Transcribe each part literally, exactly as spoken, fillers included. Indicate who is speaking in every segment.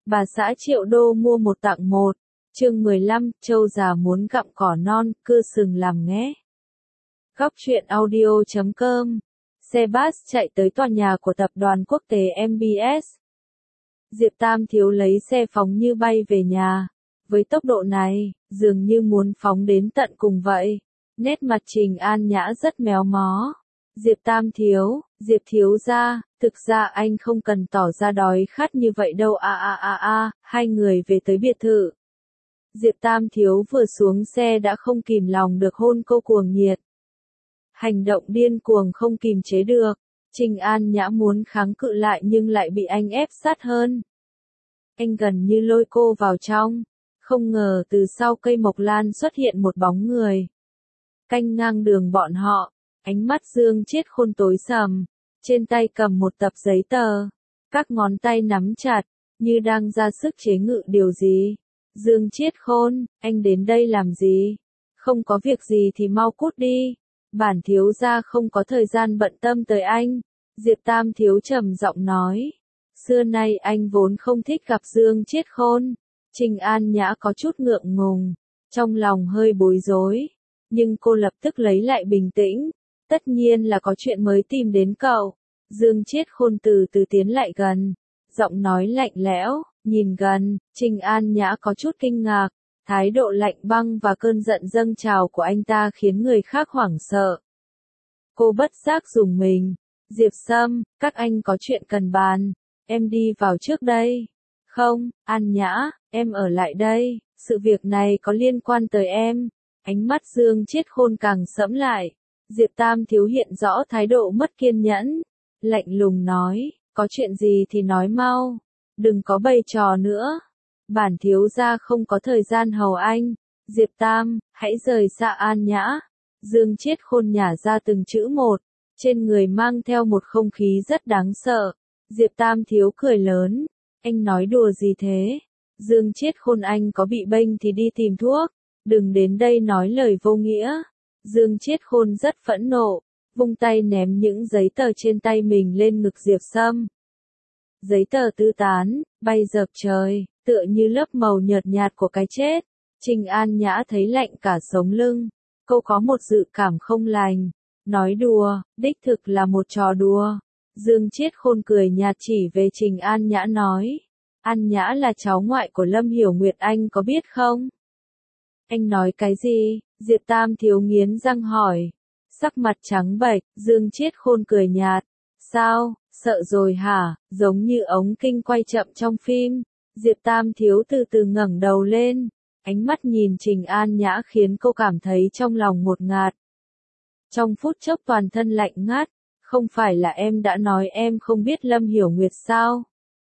Speaker 1: Bà xã Triệu Đô mua một tặng một. Chương mười lăm, Trâu già muốn gặm cỏ non, cưa sừng làm nghé. Góc truyện audio chấm com. Xe bus chạy tới tòa nhà của tập đoàn quốc tế em bê ét. Diệp Tam Thiếu lấy xe phóng như bay về nhà. Với tốc độ này, dường như muốn phóng đến tận cùng vậy. Nét mặt Trình An Nhã rất méo mó. Diệp Tam Thiếu, Diệp Thiếu gia, thực ra anh không cần tỏ ra đói khát như vậy đâu a a a a, hai người về tới biệt thự. Diệp Tam Thiếu vừa xuống xe đã không kìm lòng được hôn cô cuồng nhiệt. Hành động điên cuồng không kìm chế được, Trình An Nhã muốn kháng cự lại nhưng lại bị anh ép sát hơn. Anh gần như lôi cô vào trong, không ngờ từ sau cây mộc lan xuất hiện một bóng người. Canh ngang đường bọn họ, ánh mắt Dương Chiết Khôn tối sầm, trên tay cầm một tập giấy tờ, các ngón tay nắm chặt, như đang ra sức chế ngự điều gì. Dương Chiết Khôn, anh đến đây làm gì? Không có việc gì thì mau cút đi. Bản thiếu gia không có thời gian bận tâm tới anh. Diệp Tam Thiếu trầm giọng nói. Xưa nay anh vốn không thích gặp Dương Chiết Khôn. Trình An Nhã có chút ngượng ngùng, trong lòng hơi bối rối. Nhưng cô lập tức lấy lại bình tĩnh. Tất nhiên là có chuyện mới tìm đến cậu. Dương Chiết Khôn từ từ tiến lại gần. Giọng nói lạnh lẽo, nhìn gần, Trình An Nhã có chút kinh ngạc. Thái độ lạnh băng và cơn giận dâng trào của anh ta khiến người khác hoảng sợ. Cô bất giác rùng mình. Diệp Sâm, các anh có chuyện cần bàn. Em đi vào trước đây. Không, An Nhã, em ở lại đây. Sự việc này có liên quan tới em. Ánh mắt Dương Chiết Khôn càng sẫm lại. Diệp Tam Thiếu hiện rõ thái độ mất kiên nhẫn. Lạnh lùng nói, có chuyện gì thì nói mau. Đừng có bày trò nữa. Bản thiếu gia không có thời gian hầu anh. Diệp Tam, hãy rời xa An Nhã. Dương Chiết Khôn nhả ra từng chữ một. Trên người mang theo một không khí rất đáng sợ. Diệp Tam Thiếu cười lớn. Anh nói đùa gì thế? Dương Chiết Khôn, anh có bị bênh thì đi tìm thuốc. Đừng đến đây nói lời vô nghĩa. Dương Chiết Khôn rất phẫn nộ. Vung tay ném những giấy tờ trên tay mình lên ngực Diệp Sâm. Giấy tờ tứ tán, bay dập trời, tựa như lớp màu nhợt nhạt của cái chết. Trình An Nhã thấy lạnh cả sống lưng. Cô có một dự cảm không lành. Nói đùa, đích thực là một trò đùa. Dương Chiết Khôn cười nhạt chỉ về Trình An Nhã nói. An Nhã là cháu ngoại của Lâm Hiểu Nguyệt, anh có biết không? Anh nói cái gì? Diệp Tam Thiếu nghiến răng hỏi. Sắc mặt trắng bệch, Dương Chiết Khôn cười nhạt. Sao, sợ rồi hả? Giống như ống kinh quay chậm trong phim. Diệp Tam Thiếu từ từ ngẩng đầu lên. Ánh mắt nhìn Trình An Nhã khiến cô cảm thấy trong lòng ngột ngạt. Trong phút chốc toàn thân lạnh ngắt. Không phải là em đã nói em không biết Lâm Hiểu Nguyệt sao?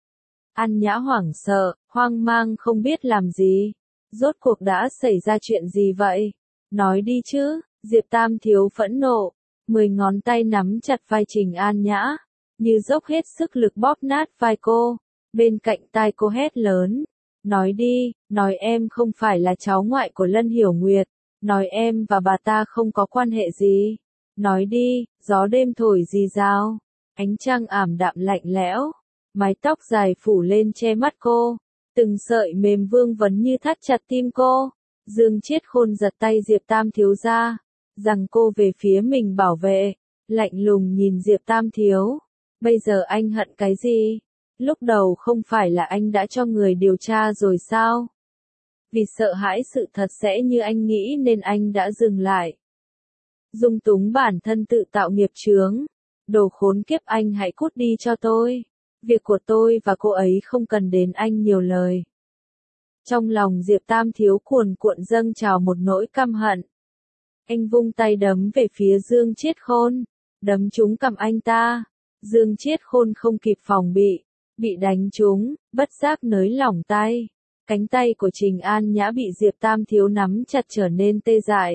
Speaker 1: An Nhã hoảng sợ, hoang mang không biết làm gì. Rốt cuộc đã xảy ra chuyện gì vậy? Nói đi chứ. Diệp Tam Thiếu phẫn nộ. Mười ngón tay nắm chặt vai Trình An Nhã. Như dốc hết sức lực bóp nát vai cô. Bên cạnh tai cô hét lớn. Nói đi, nói em không phải là cháu ngoại của Lân Hiểu Nguyệt. Nói em và bà ta không có quan hệ gì. Nói đi, gió đêm thổi rì rào. Ánh trăng ảm đạm lạnh lẽo. Mái tóc dài phủ lên che mắt cô. Từng sợi mềm vương vấn như thắt chặt tim cô. Dương Chiết Khôn giật tay Diệp Tam Thiếu ra. Rằng cô về phía mình bảo vệ. Lạnh lùng nhìn Diệp Tam Thiếu. Bây giờ anh hận cái gì? Lúc đầu không phải là anh đã cho người điều tra rồi sao? Vì sợ hãi sự thật sẽ như anh nghĩ nên anh đã dừng lại. Dung túng bản thân tự tạo nghiệp chướng. Đồ khốn kiếp, anh hãy cút đi cho tôi. Việc của tôi và cô ấy không cần đến anh nhiều lời. Trong lòng Diệp Tam Thiếu cuồn cuộn dâng trào một nỗi căm hận. Anh vung tay đấm về phía Dương Chiết Khôn. Đấm trúng cằm anh ta. Dương Chiết Khôn không kịp phòng bị. Bị đánh trúng, bất giác nới lỏng tay. Cánh tay của Trình An Nhã bị Diệp Tam Thiếu nắm chặt trở nên tê dại.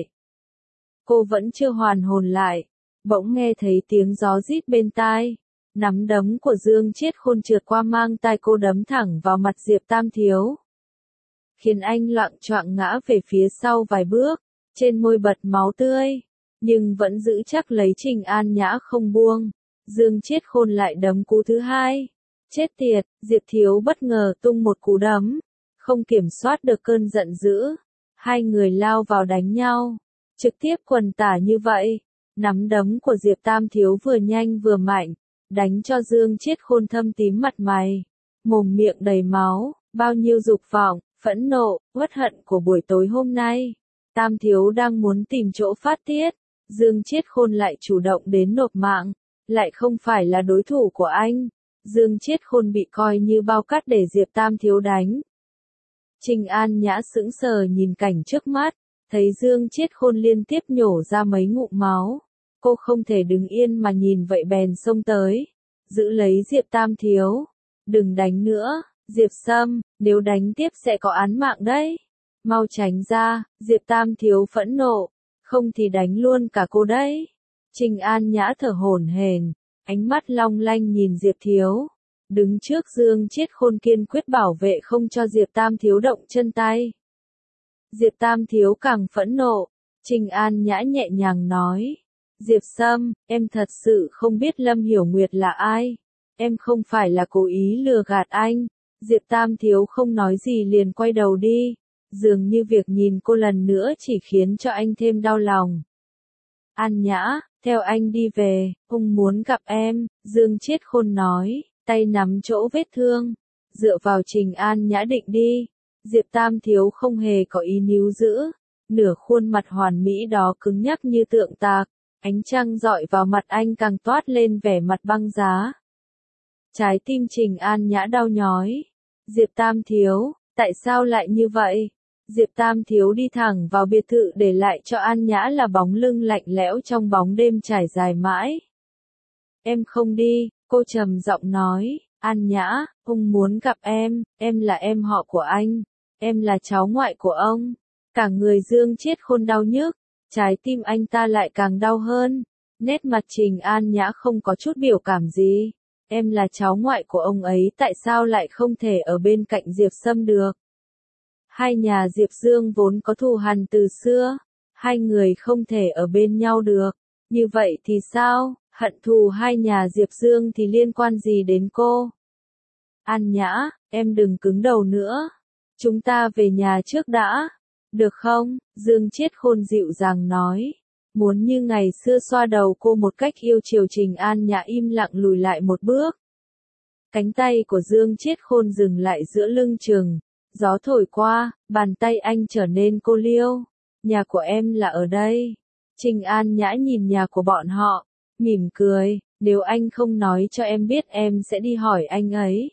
Speaker 1: Cô vẫn chưa hoàn hồn lại. Bỗng nghe thấy tiếng gió rít bên tai. Nắm đấm của Dương Chiết Khôn trượt qua mang tai cô đấm thẳng vào mặt Diệp Tam Thiếu. Khiến anh loạng choạng ngã về phía sau vài bước. Trên môi bật máu tươi. Nhưng vẫn giữ chắc lấy Trình An Nhã không buông. Dương Chiết Khôn lại đấm cú thứ hai. Chết tiệt, Diệp Thiếu bất ngờ tung một cú đấm, không kiểm soát được cơn giận dữ. Hai người lao vào đánh nhau, trực tiếp quần tả như vậy. Nắm đấm của Diệp Tam Thiếu vừa nhanh vừa mạnh, đánh cho Dương Chiết Khôn thâm tím mặt mày, mồm miệng đầy máu, bao nhiêu dục vọng, phẫn nộ, uất hận của buổi tối hôm nay. Tam Thiếu đang muốn tìm chỗ phát tiết, Dương Chiết Khôn lại chủ động đến nộp mạng, lại không phải là đối thủ của anh. Dương Chiết Khôn bị coi như bao cát để Diệp Tam Thiếu đánh. Trình An Nhã sững sờ nhìn cảnh trước mắt, thấy Dương Chiết Khôn liên tiếp nhổ ra mấy ngụm máu. Cô không thể đứng yên mà nhìn vậy bèn xông tới, giữ lấy Diệp Tam Thiếu. Đừng đánh nữa, Diệp Sâm, nếu đánh tiếp sẽ có án mạng đấy. Mau tránh ra, Diệp Tam Thiếu phẫn nộ, không thì đánh luôn cả cô đấy. Trình An Nhã thở hổn hển, ánh mắt long lanh nhìn Diệp Thiếu. Đứng trước Dương Chiết Khôn kiên quyết bảo vệ không cho Diệp Tam Thiếu động chân tay. Diệp Tam Thiếu càng phẫn nộ, Trình An Nhã nhẹ nhàng nói. Diệp Sâm, em thật sự không biết Lâm Hiểu Nguyệt là ai. Em không phải là cố ý lừa gạt anh. Diệp Tam Thiếu không nói gì liền quay đầu đi. Dường như việc nhìn cô lần nữa chỉ khiến cho anh thêm đau lòng. An Nhã, theo anh đi về, ông muốn gặp em, Dương Chiết Khôn nói, tay nắm chỗ vết thương. Dựa vào Trình An Nhã định đi. Diệp Tam Thiếu không hề có ý níu giữ. Nửa khuôn mặt hoàn mỹ đó cứng nhắc như tượng tạc. Ánh trăng dọi vào mặt anh càng toát lên vẻ mặt băng giá. Trái tim Trình An Nhã đau nhói. Diệp Tam Thiếu, tại sao lại như vậy? Diệp Tam Thiếu đi thẳng vào biệt thự để lại cho An Nhã là bóng lưng lạnh lẽo trong bóng đêm trải dài mãi. Em không đi, cô trầm giọng nói. An Nhã, ông muốn gặp em, em là em họ của anh, em là cháu ngoại của ông. Cả người Dương Chiết Khôn đau nhức. Trái tim anh ta lại càng đau hơn. Nét mặt Trình An Nhã không có chút biểu cảm gì. Em là cháu ngoại của ông ấy, tại sao lại không thể ở bên cạnh Diệp Sâm được? Hai nhà Diệp Dương vốn có thù hằn từ xưa. Hai người không thể ở bên nhau được. Như vậy thì sao? Hận thù hai nhà Diệp Dương thì liên quan gì đến cô? An Nhã, em đừng cứng đầu nữa. Chúng ta về nhà trước đã. Được không? Dương Chiết Khôn dịu dàng nói. Muốn như ngày xưa xoa đầu cô một cách yêu chiều. Trình An Nhã im lặng lùi lại một bước. Cánh tay của Dương Chiết Khôn dừng lại giữa lưng chừng. Gió thổi qua, bàn tay anh trở nên cô liêu. Nhà của em là ở đây. Trình An Nhã nhìn nhà của bọn họ, mỉm cười. Nếu anh không nói cho em biết em sẽ đi hỏi anh ấy.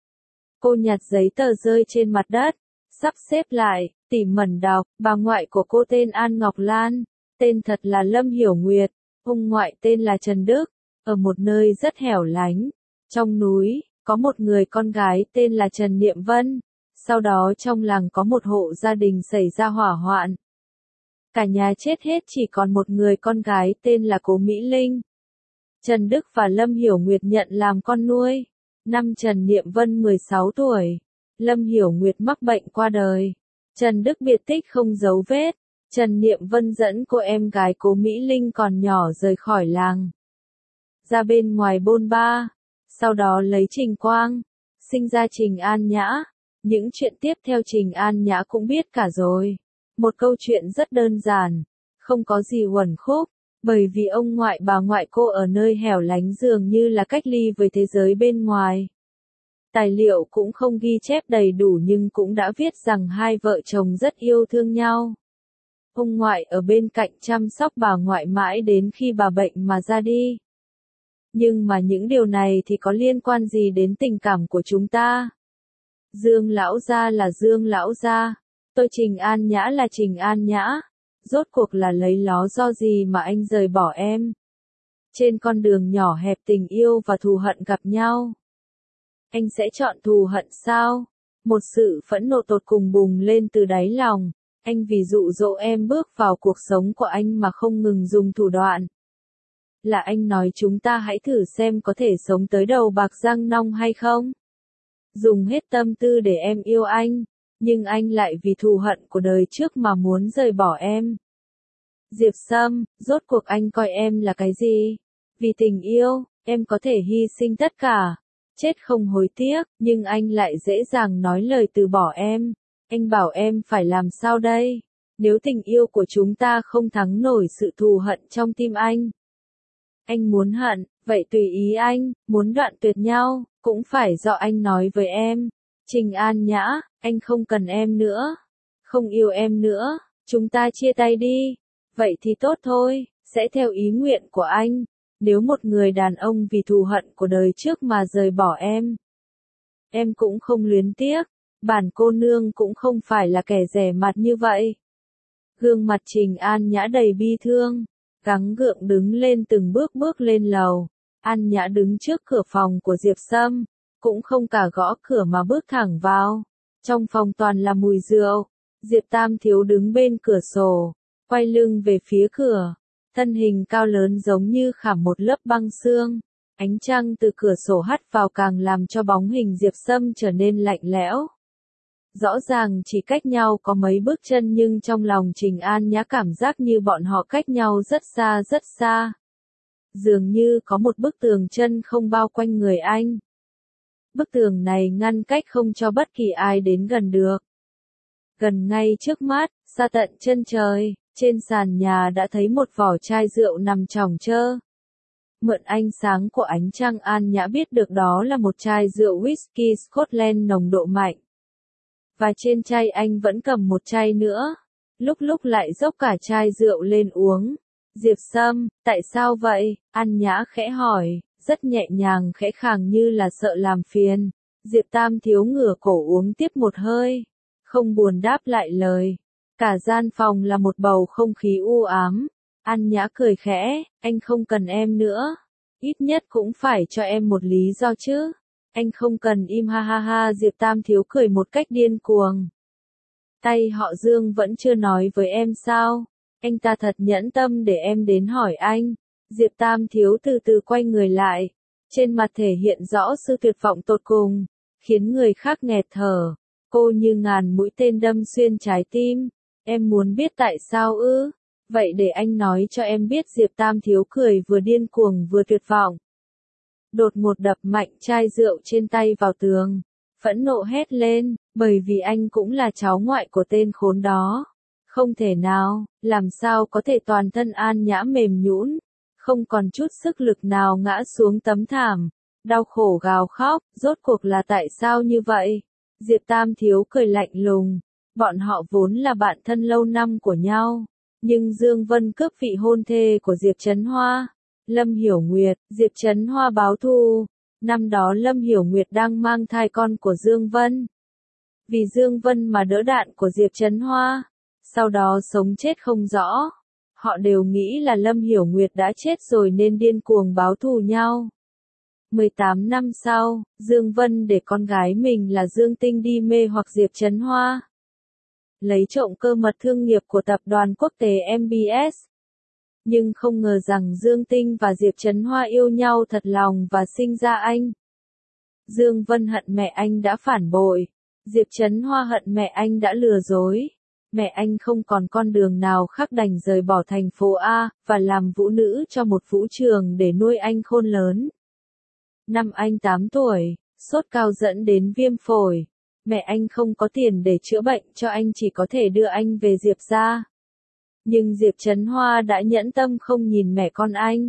Speaker 1: Cô nhặt giấy tờ rơi trên mặt đất, sắp xếp lại, tỉ mẩn đọc. Bà ngoại của cô tên An Ngọc Lan, tên thật là Lâm Hiểu Nguyệt. Ông ngoại tên là Trần Đức. Ở một nơi rất hẻo lánh, trong núi, có một người con gái tên là Trần Niệm Vân. Sau đó trong làng có một hộ gia đình xảy ra hỏa hoạn. Cả nhà chết hết, chỉ còn một người con gái tên là Cố Mỹ Linh. Trần Đức và Lâm Hiểu Nguyệt nhận làm con nuôi. Năm Trần Niệm Vân mười sáu tuổi, Lâm Hiểu Nguyệt mắc bệnh qua đời. Trần Đức biệt tích không dấu vết. Trần Niệm Vân dẫn cô em gái Cố Mỹ Linh còn nhỏ rời khỏi làng, ra bên ngoài bôn ba. Sau đó lấy Trình Quang, sinh ra Trình An Nhã. Những chuyện tiếp theo Trình An Nhã cũng biết cả rồi. Một câu chuyện rất đơn giản, không có gì uẩn khúc. Bởi vì ông ngoại bà ngoại cô ở nơi hẻo lánh dường như là cách ly với thế giới bên ngoài. Tài liệu cũng không ghi chép đầy đủ nhưng cũng đã viết rằng hai vợ chồng rất yêu thương nhau. Ông ngoại ở bên cạnh chăm sóc bà ngoại mãi đến khi bà bệnh mà ra đi. Nhưng mà những điều này thì có liên quan gì đến tình cảm của chúng ta? Dương lão gia là Dương lão gia. Tôi Trình An Nhã là Trình An Nhã. Rốt cuộc là lấy ló do gì mà anh rời bỏ em? Trên con đường nhỏ hẹp tình yêu và thù hận gặp nhau. Anh sẽ chọn thù hận sao? Một sự phẫn nộ tột cùng bùng lên từ đáy lòng. Anh vì dụ dỗ em bước vào cuộc sống của anh mà không ngừng dùng thủ đoạn. Là anh nói chúng ta hãy thử xem có thể sống tới đầu bạc răng nong hay không? Dùng hết tâm tư để em yêu anh. Nhưng anh lại vì thù hận của đời trước mà muốn rời bỏ em. Diệp Sâm, rốt cuộc anh coi em là cái gì? Vì tình yêu, em có thể hy sinh tất cả. chết không hối tiếc, nhưng anh lại dễ dàng nói lời từ bỏ em. Anh bảo em phải làm sao đây? Nếu tình yêu của chúng ta không thắng nổi sự thù hận trong tim anh. Anh muốn hận, vậy tùy ý anh, muốn đoạn tuyệt nhau, cũng phải do anh nói với em. Trình An Nhã, anh không cần em nữa. Không yêu em nữa, chúng ta chia tay đi. Vậy thì tốt thôi, sẽ theo ý nguyện của anh. Nếu một người đàn ông vì thù hận của đời trước mà rời bỏ em, em cũng không luyến tiếc. Bản cô nương cũng không phải là kẻ rẻ mặt như vậy. Gương mặt Trình An Nhã đầy bi thương, gắng gượng đứng lên từng bước bước lên lầu. An Nhã đứng trước cửa phòng của Diệp Sâm, cũng không cả gõ cửa mà bước thẳng vào. Trong phòng toàn là mùi rượu. Diệp Tam Thiếu đứng bên cửa sổ, quay lưng về phía cửa, thân hình cao lớn giống như khảm một lớp băng sương. Ánh trăng từ cửa sổ hắt vào càng làm cho bóng hình Diệp Sâm trở nên lạnh lẽo. Rõ ràng chỉ cách nhau có mấy bước chân nhưng trong lòng Trình An Nhã cảm giác như bọn họ cách nhau rất xa rất xa. Dường như có một bức tường chân không bao quanh người anh. Bức tường này ngăn cách không cho bất kỳ ai đến gần được. Gần ngay trước mắt, xa tận chân trời, trên sàn nhà đã thấy một vỏ chai rượu nằm chồng chơ. Mượn ánh sáng của ánh trăng An Nhã biết được đó là một chai rượu whisky Scotland nồng độ mạnh. Và trên chai anh vẫn cầm một chai nữa. Lúc lúc lại dốc cả chai rượu lên uống. Diệp Sâm, tại sao vậy? An Nhã khẽ hỏi, rất nhẹ nhàng khẽ khàng như là sợ làm phiền. Diệp Tam Thiếu ngửa cổ uống tiếp một hơi. Không buồn đáp lại lời. Cả gian phòng là một bầu không khí u ám. An Nhã cười khẽ, anh không cần em nữa. Ít nhất cũng phải cho em một lý do chứ. Anh không cần im ha ha ha. Diệp Tam Thiếu cười một cách điên cuồng. Tay họ Dương vẫn chưa nói với em sao? Anh ta thật nhẫn tâm để em đến hỏi anh. Diệp Tam Thiếu từ từ quay người lại. Trên mặt thể hiện rõ sự tuyệt vọng tột cùng. Khiến người khác nghẹt thở. Cô như ngàn mũi tên đâm xuyên trái tim. Em muốn biết tại sao ư? Vậy để anh nói cho em biết. Diệp Tam Thiếu cười vừa điên cuồng vừa tuyệt vọng. Đột ngột đập mạnh chai rượu trên tay vào tường. Phẫn nộ hét lên, bởi vì anh cũng là cháu ngoại của tên khốn đó. Không thể nào, làm sao có thể. Toàn thân An Nhã mềm nhũn, không còn chút sức lực nào ngã xuống tấm thảm. Đau khổ gào khóc, rốt cuộc là tại sao như vậy? Diệp Tam Thiếu cười lạnh lùng. Bọn họ vốn là bạn thân lâu năm của nhau. Nhưng Dương Vân cướp vị hôn thê của Diệp Chấn Hoa. Lâm Hiểu Nguyệt, Diệp Chấn Hoa báo thù. Năm đó Lâm Hiểu Nguyệt đang mang thai con của Dương Vân. Vì Dương Vân mà đỡ đạn của Diệp Chấn Hoa. Sau đó sống chết không rõ. Họ đều nghĩ là Lâm Hiểu Nguyệt đã chết rồi nên điên cuồng báo thù nhau. mười tám năm sau, Dương Vân để con gái mình là Dương Tinh đi mê hoặc Diệp Chấn Hoa. Lấy trộm cơ mật thương nghiệp của tập đoàn quốc tế em bê ét. Nhưng không ngờ rằng Dương Tinh và Diệp Chấn Hoa yêu nhau thật lòng và sinh ra anh. Dương Vân hận mẹ anh đã phản bội. Diệp Chấn Hoa hận mẹ anh đã lừa dối. Mẹ anh không còn con đường nào khác đành rời bỏ thành phố A, và làm vũ nữ cho một vũ trường để nuôi anh khôn lớn. Năm anh tám tuổi, sốt cao dẫn đến viêm phổi. Mẹ anh không có tiền để chữa bệnh cho anh, chỉ có thể đưa anh về Diệp gia. Nhưng Diệp Chấn Hoa đã nhẫn tâm không nhìn mẹ con anh.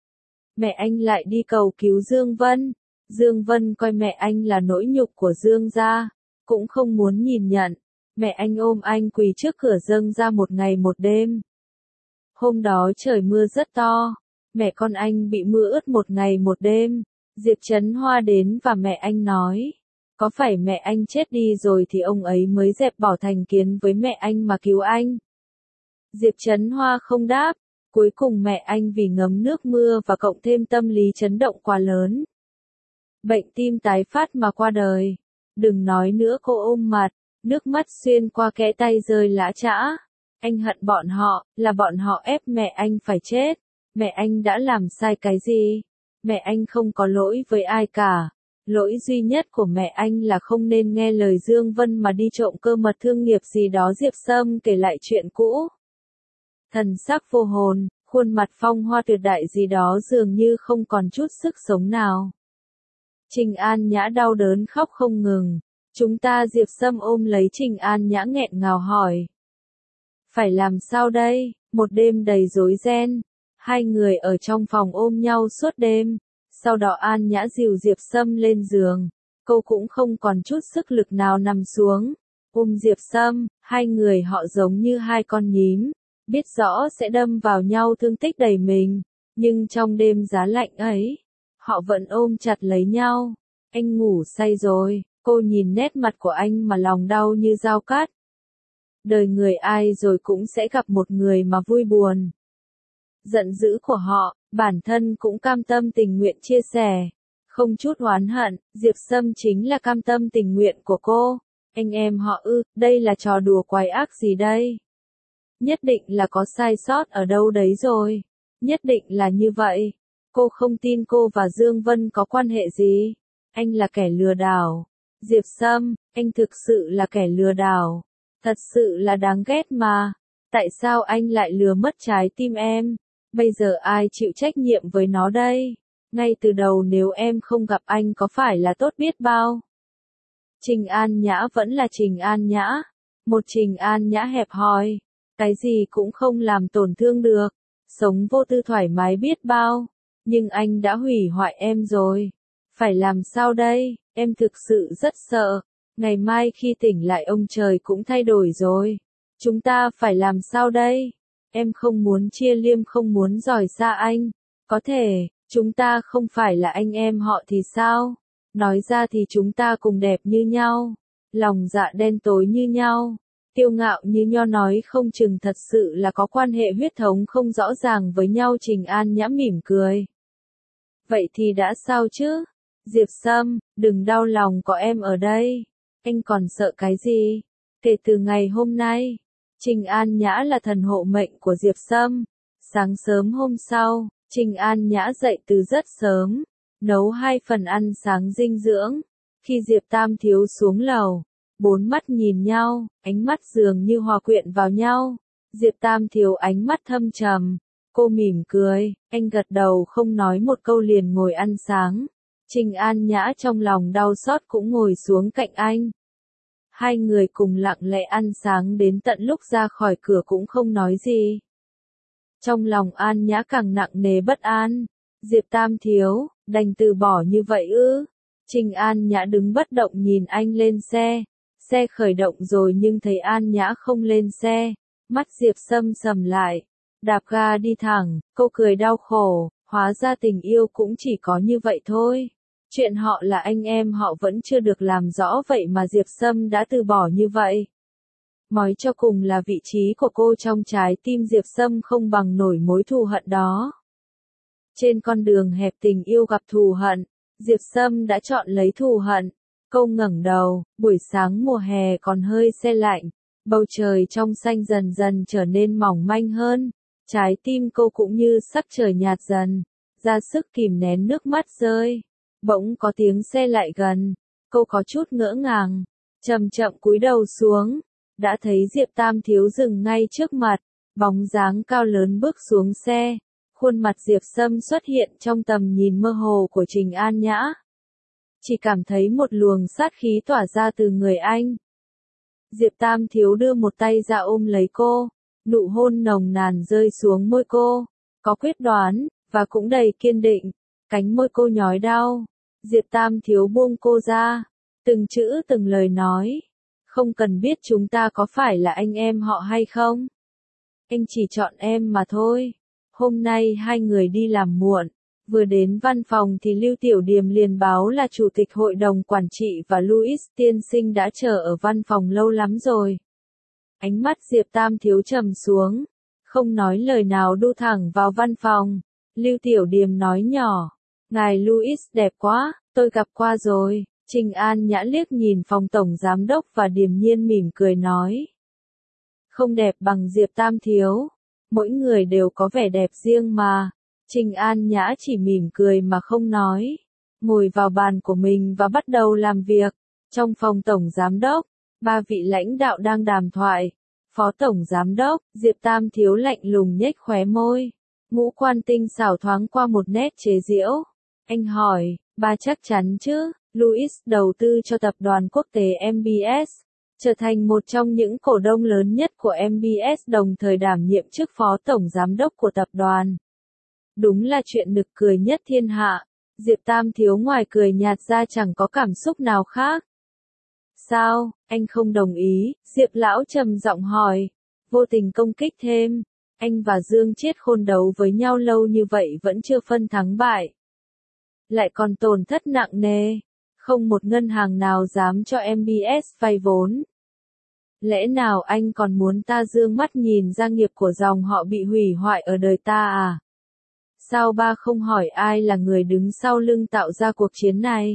Speaker 1: Mẹ anh lại đi cầu cứu Dương Vân. Dương Vân coi mẹ anh là nỗi nhục của Dương gia, cũng không muốn nhìn nhận. Mẹ anh ôm anh quỳ trước cửa dâng ra một ngày một đêm. Hôm đó trời mưa rất to, mẹ con anh bị mưa ướt một ngày một đêm. Diệp Chấn Hoa đến và mẹ anh nói, có phải mẹ anh chết đi rồi thì ông ấy mới dẹp bỏ thành kiến với mẹ anh mà cứu anh? Diệp Chấn Hoa không đáp. Cuối cùng mẹ anh vì ngấm nước mưa và cộng thêm tâm lý chấn động quá lớn, bệnh tim tái phát mà qua đời. Đừng nói nữa. Cô ôm mặt, nước mắt xuyên qua kẽ tay rơi lã chã. Anh hận bọn họ, là bọn họ ép mẹ anh phải chết. Mẹ anh đã làm sai cái gì? Mẹ anh không có lỗi với ai cả. Lỗi duy nhất của mẹ anh là không nên nghe lời Dương Vân mà đi trộm cơ mật thương nghiệp gì đó. Diệp Sâm kể lại chuyện cũ. Thần sắc vô hồn, khuôn mặt phong hoa tuyệt đại gì đó dường như không còn chút sức sống nào. Trình An Nhã đau đớn khóc không ngừng. Chúng ta Diệp Sâm ôm lấy Trình An Nhã nghẹn ngào hỏi. Phải làm sao đây? Một đêm đầy rối ren. Hai người ở trong phòng ôm nhau suốt đêm. Sau đó An Nhã dìu Diệp Sâm lên giường. Cô cũng không còn chút sức lực nào nằm xuống. Ôm Diệp Sâm, hai người họ giống như hai con nhím. Biết rõ sẽ đâm vào nhau thương tích đầy mình. Nhưng trong đêm giá lạnh ấy, họ vẫn ôm chặt lấy nhau. Anh ngủ say rồi. Cô nhìn nét mặt của anh mà lòng đau như dao cắt. Đời người ai rồi cũng sẽ gặp một người mà vui buồn. Giận dữ của họ, bản thân cũng cam tâm tình nguyện chia sẻ. Không chút oán hận, Diệp Sâm chính là cam tâm tình nguyện của cô. Anh em họ ư, đây là trò đùa quái ác gì đây? Nhất định là có sai sót ở đâu đấy rồi. Nhất định là như vậy. Cô không tin cô và Dương Vân có quan hệ gì. Anh là kẻ lừa đảo. Diệp Sâm, anh thực sự là kẻ lừa đảo. Thật sự là đáng ghét mà. Tại sao anh lại lừa mất trái tim em? Bây giờ ai chịu trách nhiệm với nó đây? Ngay từ đầu nếu em không gặp anh có phải là tốt biết bao? Trình An Nhã vẫn là Trình An Nhã. Một Trình An Nhã hẹp hòi. Cái gì cũng không làm tổn thương được. Sống vô tư thoải mái biết bao. Nhưng anh đã hủy hoại em rồi. Phải làm sao đây? Em thực sự rất sợ. Ngày mai khi tỉnh lại ông trời cũng thay đổi rồi. Chúng ta phải làm sao đây? Em không muốn chia liêm, không muốn rời xa anh. Có thể, chúng ta không phải là anh em họ thì sao? Nói ra thì chúng ta cùng đẹp như nhau. Lòng dạ đen tối như nhau. Kiêu ngạo như nho, nói không chừng thật sự là có quan hệ huyết thống không rõ ràng với nhau. Trình An Nhã mỉm cười. Vậy thì đã sao chứ? Diệp Sâm, đừng đau lòng, có em ở đây. Anh còn sợ cái gì? Kể từ ngày hôm nay, Trình An Nhã là thần hộ mệnh của Diệp Sâm. Sáng sớm hôm sau, Trình An Nhã dậy từ rất sớm, nấu hai phần ăn sáng dinh dưỡng. Khi Diệp Tam Thiếu xuống lầu, bốn mắt nhìn nhau, ánh mắt dường như hòa quyện vào nhau. Diệp Tam Thiếu ánh mắt thâm trầm, cô mỉm cười, anh gật đầu không nói một câu liền ngồi ăn sáng. Trình An Nhã trong lòng đau xót cũng ngồi xuống cạnh anh. Hai người cùng lặng lẽ ăn sáng đến tận lúc ra khỏi cửa cũng không nói gì. Trong lòng An Nhã càng nặng nề bất an. Diệp Tam Thiếu, đành từ bỏ như vậy ư? Trình An Nhã đứng bất động nhìn anh lên xe. Xe khởi động rồi nhưng thấy An Nhã không lên xe. Mắt Diệp Sâm sầm lại. Đạp ga đi thẳng, cô cười đau khổ. Hóa ra tình yêu cũng chỉ có như vậy thôi. Chuyện họ là anh em họ vẫn chưa được làm rõ, vậy mà Diệp Sâm đã từ bỏ như vậy. Nói cho cùng là vị trí của cô trong trái tim Diệp Sâm không bằng nổi mối thù hận đó. Trên con đường hẹp tình yêu gặp thù hận, Diệp Sâm đã chọn lấy thù hận. Cô ngẩng đầu, buổi sáng mùa hè còn hơi se lạnh, bầu trời trong xanh dần dần trở nên mỏng manh hơn. Trái tim cô cũng như sắc trời nhạt dần, ra sức kìm nén nước mắt rơi. Bỗng có tiếng xe lại gần, cô có chút ngỡ ngàng, chậm chậm cúi đầu xuống, đã thấy Diệp Tam Thiếu dừng ngay trước mặt, bóng dáng cao lớn bước xuống xe, khuôn mặt Diệp Sâm xuất hiện trong tầm nhìn mơ hồ của Trình An Nhã. Chỉ cảm thấy một luồng sát khí tỏa ra từ người anh. Diệp Tam Thiếu đưa một tay ra ôm lấy cô, nụ hôn nồng nàn rơi xuống môi cô, có quyết đoán, và cũng đầy kiên định, cánh môi cô nhói đau. Diệp Tam Thiếu buông cô ra, từng chữ từng lời nói, không cần biết chúng ta có phải là anh em họ hay không. Anh chỉ chọn em mà thôi. Hôm nay hai người đi làm muộn, vừa đến văn phòng thì Lưu Tiểu Điềm liền báo là Chủ tịch Hội đồng Quản trị và Louis tiên sinh đã chờ ở văn phòng lâu lắm rồi. Ánh mắt Diệp Tam Thiếu trầm xuống, không nói lời nào đu thẳng vào văn phòng. Lưu Tiểu Điềm nói nhỏ, ngài Louis đẹp quá, tôi gặp qua rồi. Trình An Nhã liếc nhìn phòng tổng giám đốc và điềm nhiên mỉm cười nói. Không đẹp bằng Diệp Tam Thiếu, mỗi người đều có vẻ đẹp riêng mà. Trình An Nhã chỉ mỉm cười mà không nói, ngồi vào bàn của mình và bắt đầu làm việc. Trong phòng tổng giám đốc, ba vị lãnh đạo đang đàm thoại. Phó tổng giám đốc, Diệp Tam Thiếu lạnh lùng nhếch khóe môi, ngũ quan tinh xảo thoáng qua một nét chế giễu. Anh hỏi, Ba chắc chắn chứ, Louis đầu tư cho tập đoàn quốc tế em bê ét, trở thành một trong những cổ đông lớn nhất của em bê ét đồng thời đảm nhiệm chức phó tổng giám đốc của tập đoàn. Đúng là chuyện nực cười nhất thiên hạ. Diệp Tam Thiếu ngoài cười nhạt ra chẳng có cảm xúc nào khác. Sao, anh không đồng ý? Diệp Lão trầm giọng hỏi, vô tình công kích thêm. Anh và Dương Chiết Khôn đấu với nhau lâu như vậy vẫn chưa phân thắng bại. Lại còn tổn thất nặng nề. Không một ngân hàng nào dám cho em bê ét vay vốn. Lẽ nào anh còn muốn ta dương mắt nhìn ra nghiệp của dòng họ bị hủy hoại ở đời ta à? Sao ba không hỏi ai là người đứng sau lưng tạo ra cuộc chiến này?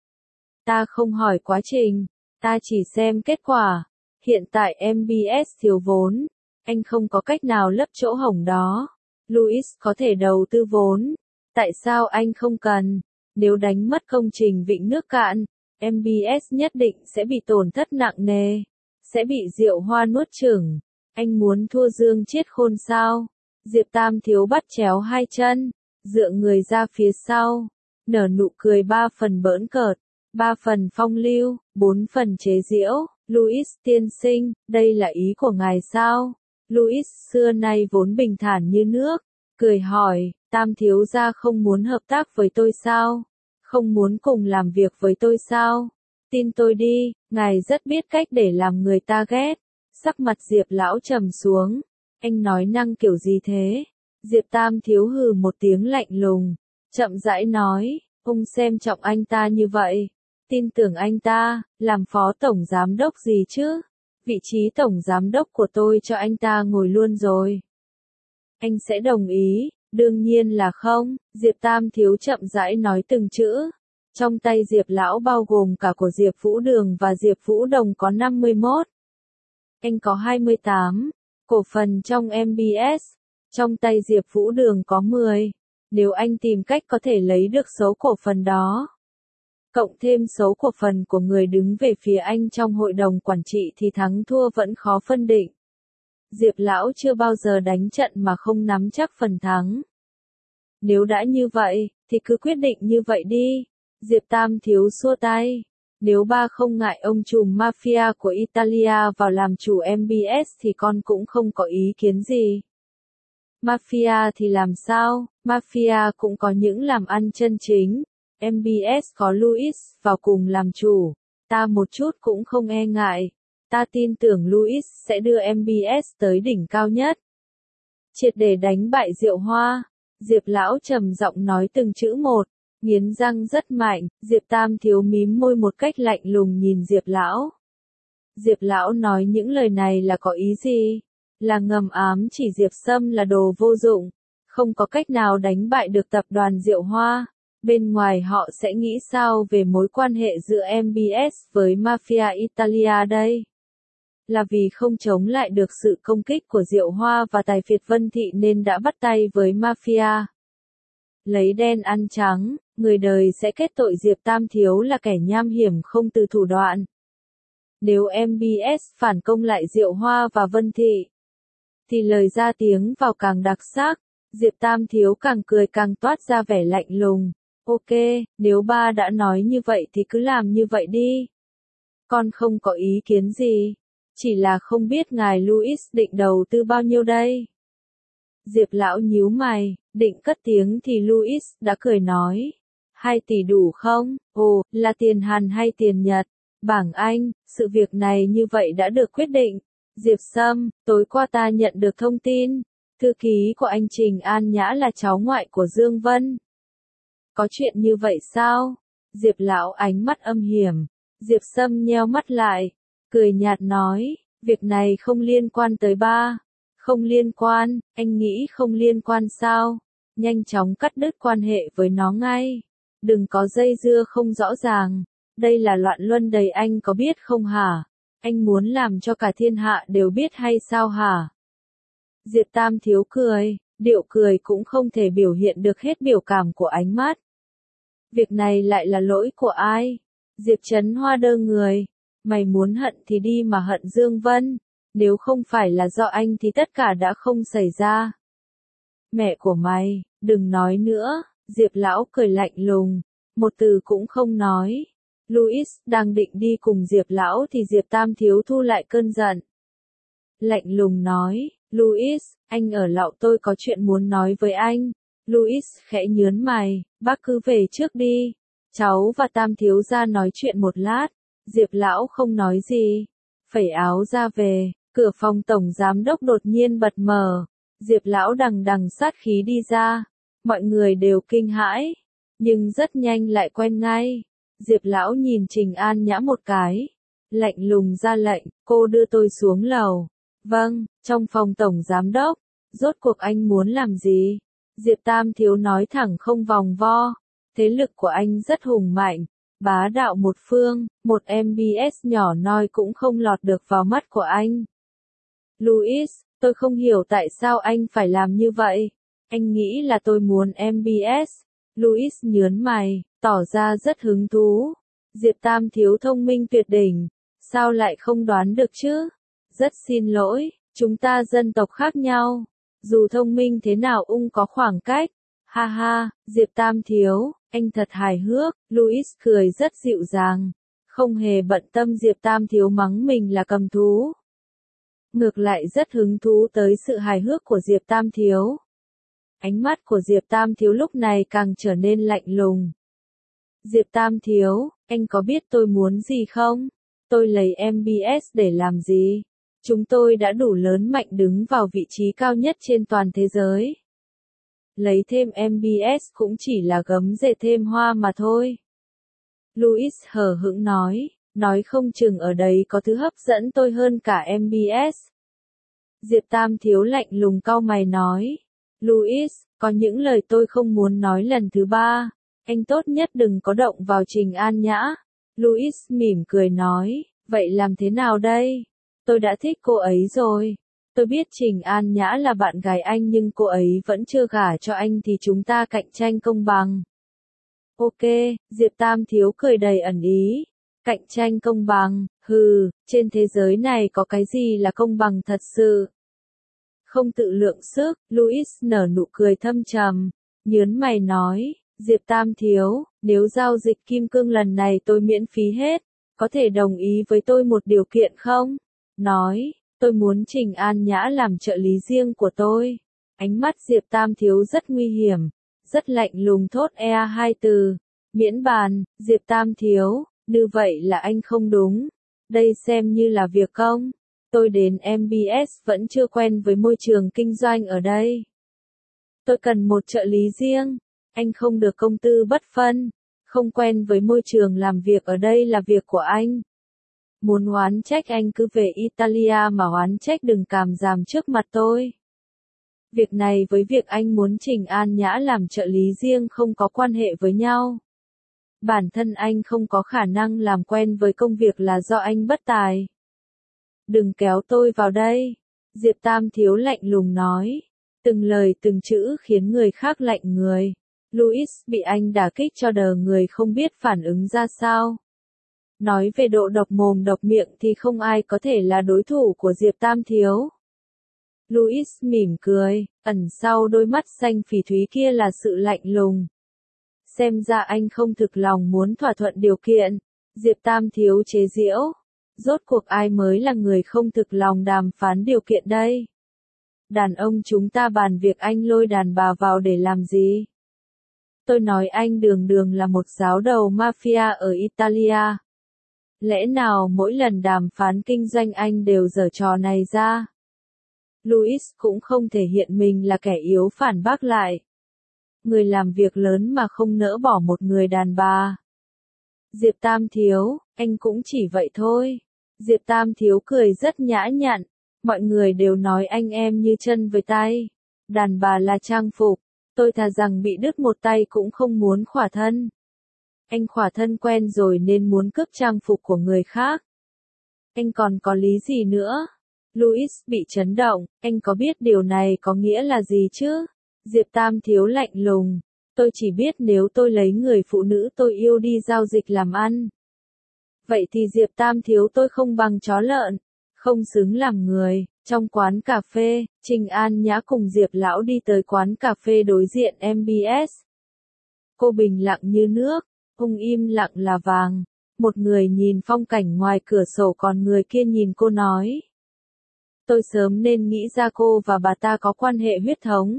Speaker 1: Ta không hỏi quá trình, ta chỉ xem kết quả. Hiện tại em bê ét thiếu vốn, anh không có cách nào lấp chỗ hổng đó. Louis có thể đầu tư vốn, tại sao anh không cần? Nếu đánh mất công trình vịnh nước cạn, em bê ét nhất định sẽ bị tổn thất nặng nề, sẽ bị Diệu Hoa nuốt chửng. Anh muốn thua Dương Chiết Khôn sao? Diệp Tam Thiếu bắt chéo hai chân, dựa người ra phía sau, nở nụ cười ba phần bỡn cợt, ba phần phong lưu, bốn phần chế giễu. Louis tiên sinh, đây là ý của ngài sao? Louis xưa nay vốn bình thản như nước, cười hỏi, Tam Thiếu gia không muốn hợp tác với tôi sao? Không muốn cùng làm việc với tôi sao? Tin tôi đi, ngài rất biết cách để làm người ta ghét. Sắc mặt Diệp Lão trầm xuống. Anh nói năng kiểu gì thế? Diệp Tam Thiếu hừ một tiếng lạnh lùng, chậm rãi nói, ông xem trọng anh ta như vậy, tin tưởng anh ta, làm phó tổng giám đốc gì chứ? Vị trí tổng giám đốc của tôi cho anh ta ngồi luôn rồi. Anh sẽ đồng ý, đương nhiên là không, Diệp Tam Thiếu chậm rãi nói từng chữ. Trong tay Diệp Lão bao gồm cả của Diệp Vũ Đường và Diệp Vũ Đồng có năm mươi mốt. Anh có hai mươi tám. Cổ phần trong em bê ét, trong tay Diệp Vũ Đường có mười, nếu anh tìm cách có thể lấy được số cổ phần đó, cộng thêm số cổ phần của người đứng về phía anh trong hội đồng quản trị thì thắng thua vẫn khó phân định. Diệp Lão chưa bao giờ đánh trận mà không nắm chắc phần thắng. Nếu đã như vậy, thì cứ quyết định như vậy đi. Diệp Tam Thiếu xua tay. Nếu ba không ngại ông trùm mafia của Italia vào làm chủ em bê ét thì con cũng không có ý kiến gì. Mafia thì làm sao, mafia cũng có những làm ăn chân chính. em bê ét có Louis vào cùng làm chủ, ta một chút cũng không e ngại. Ta tin tưởng Louis sẽ đưa em bê ét tới đỉnh cao nhất. Triệt để đánh bại Diệu Hoa, Diệp Lão trầm giọng nói từng chữ một. Nghiến răng rất mạnh, Diệp Tam Thiếu mím môi một cách lạnh lùng nhìn Diệp Lão. Diệp Lão nói những lời này là có ý gì? Là ngầm ám chỉ Diệp Sâm là đồ vô dụng, không có cách nào đánh bại được tập đoàn Diệu Hoa. Bên ngoài họ sẽ nghĩ sao về mối quan hệ giữa em bê ét với Mafia Italia đây? Là vì không chống lại được sự công kích của Diệu Hoa và Tài phiệt Vân Thị nên đã bắt tay với Mafia. Lấy đen ăn trắng, người đời sẽ kết tội Diệp Tam Thiếu là kẻ nham hiểm không từ thủ đoạn. Nếu em bê ét phản công lại Diệu Hoa và Vân Thị, thì lời ra tiếng vào càng đặc sắc. Diệp Tam Thiếu càng cười càng toát ra vẻ lạnh lùng. Ok, nếu ba đã nói như vậy thì cứ làm như vậy đi. Con không có ý kiến gì, chỉ là không biết ngài Louis định đầu tư bao nhiêu đây. Diệp Lão nhíu mày, định cất tiếng thì Louis đã cười nói. Hai tỷ đủ không? Ồ, là tiền Hàn hay tiền Nhật? Bảng Anh, sự việc này như vậy đã được quyết định. Diệp Sâm, tối qua ta nhận được thông tin, thư ký của anh Trình An Nhã là cháu ngoại của Dương Vân. Có chuyện như vậy sao? Diệp Lão ánh mắt âm hiểm. Diệp Sâm nheo mắt lại, cười nhạt nói, việc này không liên quan tới ba. Không liên quan, anh nghĩ không liên quan sao? Nhanh chóng cắt đứt quan hệ với nó ngay. Đừng có dây dưa không rõ ràng. Đây là loạn luân đầy, anh có biết không hả? Anh muốn làm cho cả thiên hạ đều biết hay sao hả? Diệp Tam Thiếu cười, điệu cười cũng không thể biểu hiện được hết biểu cảm của ánh mắt. Việc này lại là lỗi của ai? Diệp Trấn Hoa đơ người. Mày muốn hận thì đi mà hận Dương Vân. Nếu không phải là do anh thì tất cả đã không xảy ra. Mẹ của mày, đừng nói nữa. Diệp Lão cười lạnh lùng. một từ cũng không nói. Louis đang định đi cùng Diệp lão thì Diệp Tam Thiếu thu lại cơn giận. Lạnh lùng nói, Louis, anh ở lạo tôi có chuyện muốn nói với anh. Louis khẽ nhớn mày, bác cứ về trước đi. Cháu và Tam Thiếu gia nói chuyện một lát. Diệp lão không nói gì. Phẩy áo ra về, cửa phòng tổng giám đốc đột nhiên bật mở. Diệp lão đằng đằng sát khí đi ra. Mọi người đều kinh hãi. Nhưng rất nhanh lại quen ngay. Diệp lão nhìn Trình An Nhã một cái. Lạnh lùng ra lệnh, cô đưa tôi xuống lầu. Vâng, trong phòng tổng giám đốc. Rốt cuộc anh muốn làm gì? Diệp Tam Thiếu nói thẳng không vòng vo. Thế lực của anh rất hùng mạnh. Bá đạo một phương, một em bê ét nhỏ nhoi cũng không lọt được vào mắt của anh. Louis, tôi không hiểu tại sao anh phải làm như vậy. Anh nghĩ là tôi muốn em bê ét. Louis nhớn mày, tỏ ra rất hứng thú. Diệp Tam Thiếu thông minh tuyệt đỉnh. Sao lại không đoán được chứ? Rất xin lỗi, chúng ta dân tộc khác nhau. Dù thông minh thế nào ung có khoảng cách. Ha ha, Diệp Tam Thiếu, anh thật hài hước. Louis cười rất dịu dàng. Không hề bận tâm Diệp Tam Thiếu mắng mình là cầm thú. Ngược lại rất hứng thú tới sự hài hước của Diệp Tam Thiếu. Ánh mắt của Diệp Tam Thiếu lúc này càng trở nên lạnh lùng. Diệp Tam Thiếu, anh có biết tôi muốn gì không? Tôi lấy em bê ét để làm gì? Chúng tôi đã đủ lớn mạnh đứng vào vị trí cao nhất trên toàn thế giới. Lấy thêm em bê ét cũng chỉ là gấm dệt thêm hoa mà thôi. Louis hờ hững nói, nói không chừng ở đây có thứ hấp dẫn tôi hơn cả em bê ét. Diệp Tam Thiếu lạnh lùng cau mày nói, Louis, có những lời tôi không muốn nói lần thứ ba. Anh tốt nhất đừng có động vào Trình An Nhã. Louis mỉm cười nói, vậy làm thế nào đây? Tôi đã thích cô ấy rồi. Tôi biết Trình An Nhã là bạn gái anh nhưng cô ấy vẫn chưa gả cho anh thì chúng ta cạnh tranh công bằng. Ok, Diệp Tam Thiếu cười đầy ẩn ý. Cạnh tranh công bằng, hừ, trên thế giới này có cái gì là công bằng thật sự? Không tự lượng sức, Louis nở nụ cười thâm trầm, nhớn mày nói, Diệp Tam Thiếu, nếu giao dịch kim cương lần này tôi miễn phí hết, có thể đồng ý với tôi một điều kiện không? Nói, tôi muốn Trình An Nhã làm trợ lý riêng của tôi. Ánh mắt Diệp Tam Thiếu rất nguy hiểm, rất lạnh lùng thốt e hai từ, miễn bàn, Diệp Tam Thiếu, như vậy là anh không đúng. Đây xem như là việc công. Tôi đến em bê ét vẫn chưa quen với môi trường kinh doanh ở đây. Tôi cần một trợ lý riêng. Anh không được công tư bất phân. Không quen với môi trường làm việc ở đây là việc của anh. Muốn oán trách anh cứ về Italia mà oán trách đừng càm ràm trước mặt tôi. Việc này với việc anh muốn Trình An Nhã làm trợ lý riêng không có quan hệ với nhau. Bản thân anh không có khả năng làm quen với công việc là do anh bất tài. Đừng kéo tôi vào đây. Diệp Tam Thiếu lạnh lùng nói. Từng lời từng chữ khiến người khác lạnh người. Louis bị anh đả kích cho đờ người không biết phản ứng ra sao. Nói về độ độc mồm độc miệng thì không ai có thể là đối thủ của Diệp Tam Thiếu. Louis mỉm cười, ẩn sau đôi mắt xanh phỉ thúy kia là sự lạnh lùng. Xem ra anh không thực lòng muốn thỏa thuận điều kiện. Diệp Tam Thiếu chế giễu. Rốt cuộc ai mới là người không thực lòng đàm phán điều kiện đây? Đàn ông chúng ta bàn việc anh lôi đàn bà vào để làm gì? Tôi nói anh đường đường là một giáo đầu mafia ở Italia. Lẽ nào mỗi lần đàm phán kinh doanh anh đều giở trò này ra? Louis cũng không thể hiện mình là kẻ yếu phản bác lại. Người làm việc lớn mà không nỡ bỏ một người đàn bà. Diệp Tam Thiếu, anh cũng chỉ vậy thôi. Diệp Tam Thiếu cười rất nhã nhặn. Mọi người đều nói anh em như chân với tay. Đàn bà là trang phục. Tôi thà rằng bị đứt một tay cũng không muốn khỏa thân. Anh khỏa thân quen rồi nên muốn cướp trang phục của người khác. Anh còn có lý gì nữa? Louis bị chấn động, anh có biết điều này có nghĩa là gì chứ? Diệp Tam Thiếu lạnh lùng. Tôi chỉ biết nếu tôi lấy người phụ nữ tôi yêu đi giao dịch làm ăn. Vậy thì Diệp Tam Thiếu tôi không bằng chó lợn, không xứng làm người. Trong quán cà phê, Trình An Nhã cùng Diệp Lão đi tới quán cà phê đối diện em bê ét. Cô bình lặng như nước, Ông im lặng là vàng. Một người nhìn phong cảnh ngoài cửa sổ còn người kia nhìn cô nói. Tôi sớm nên nghĩ ra cô và bà ta có quan hệ huyết thống.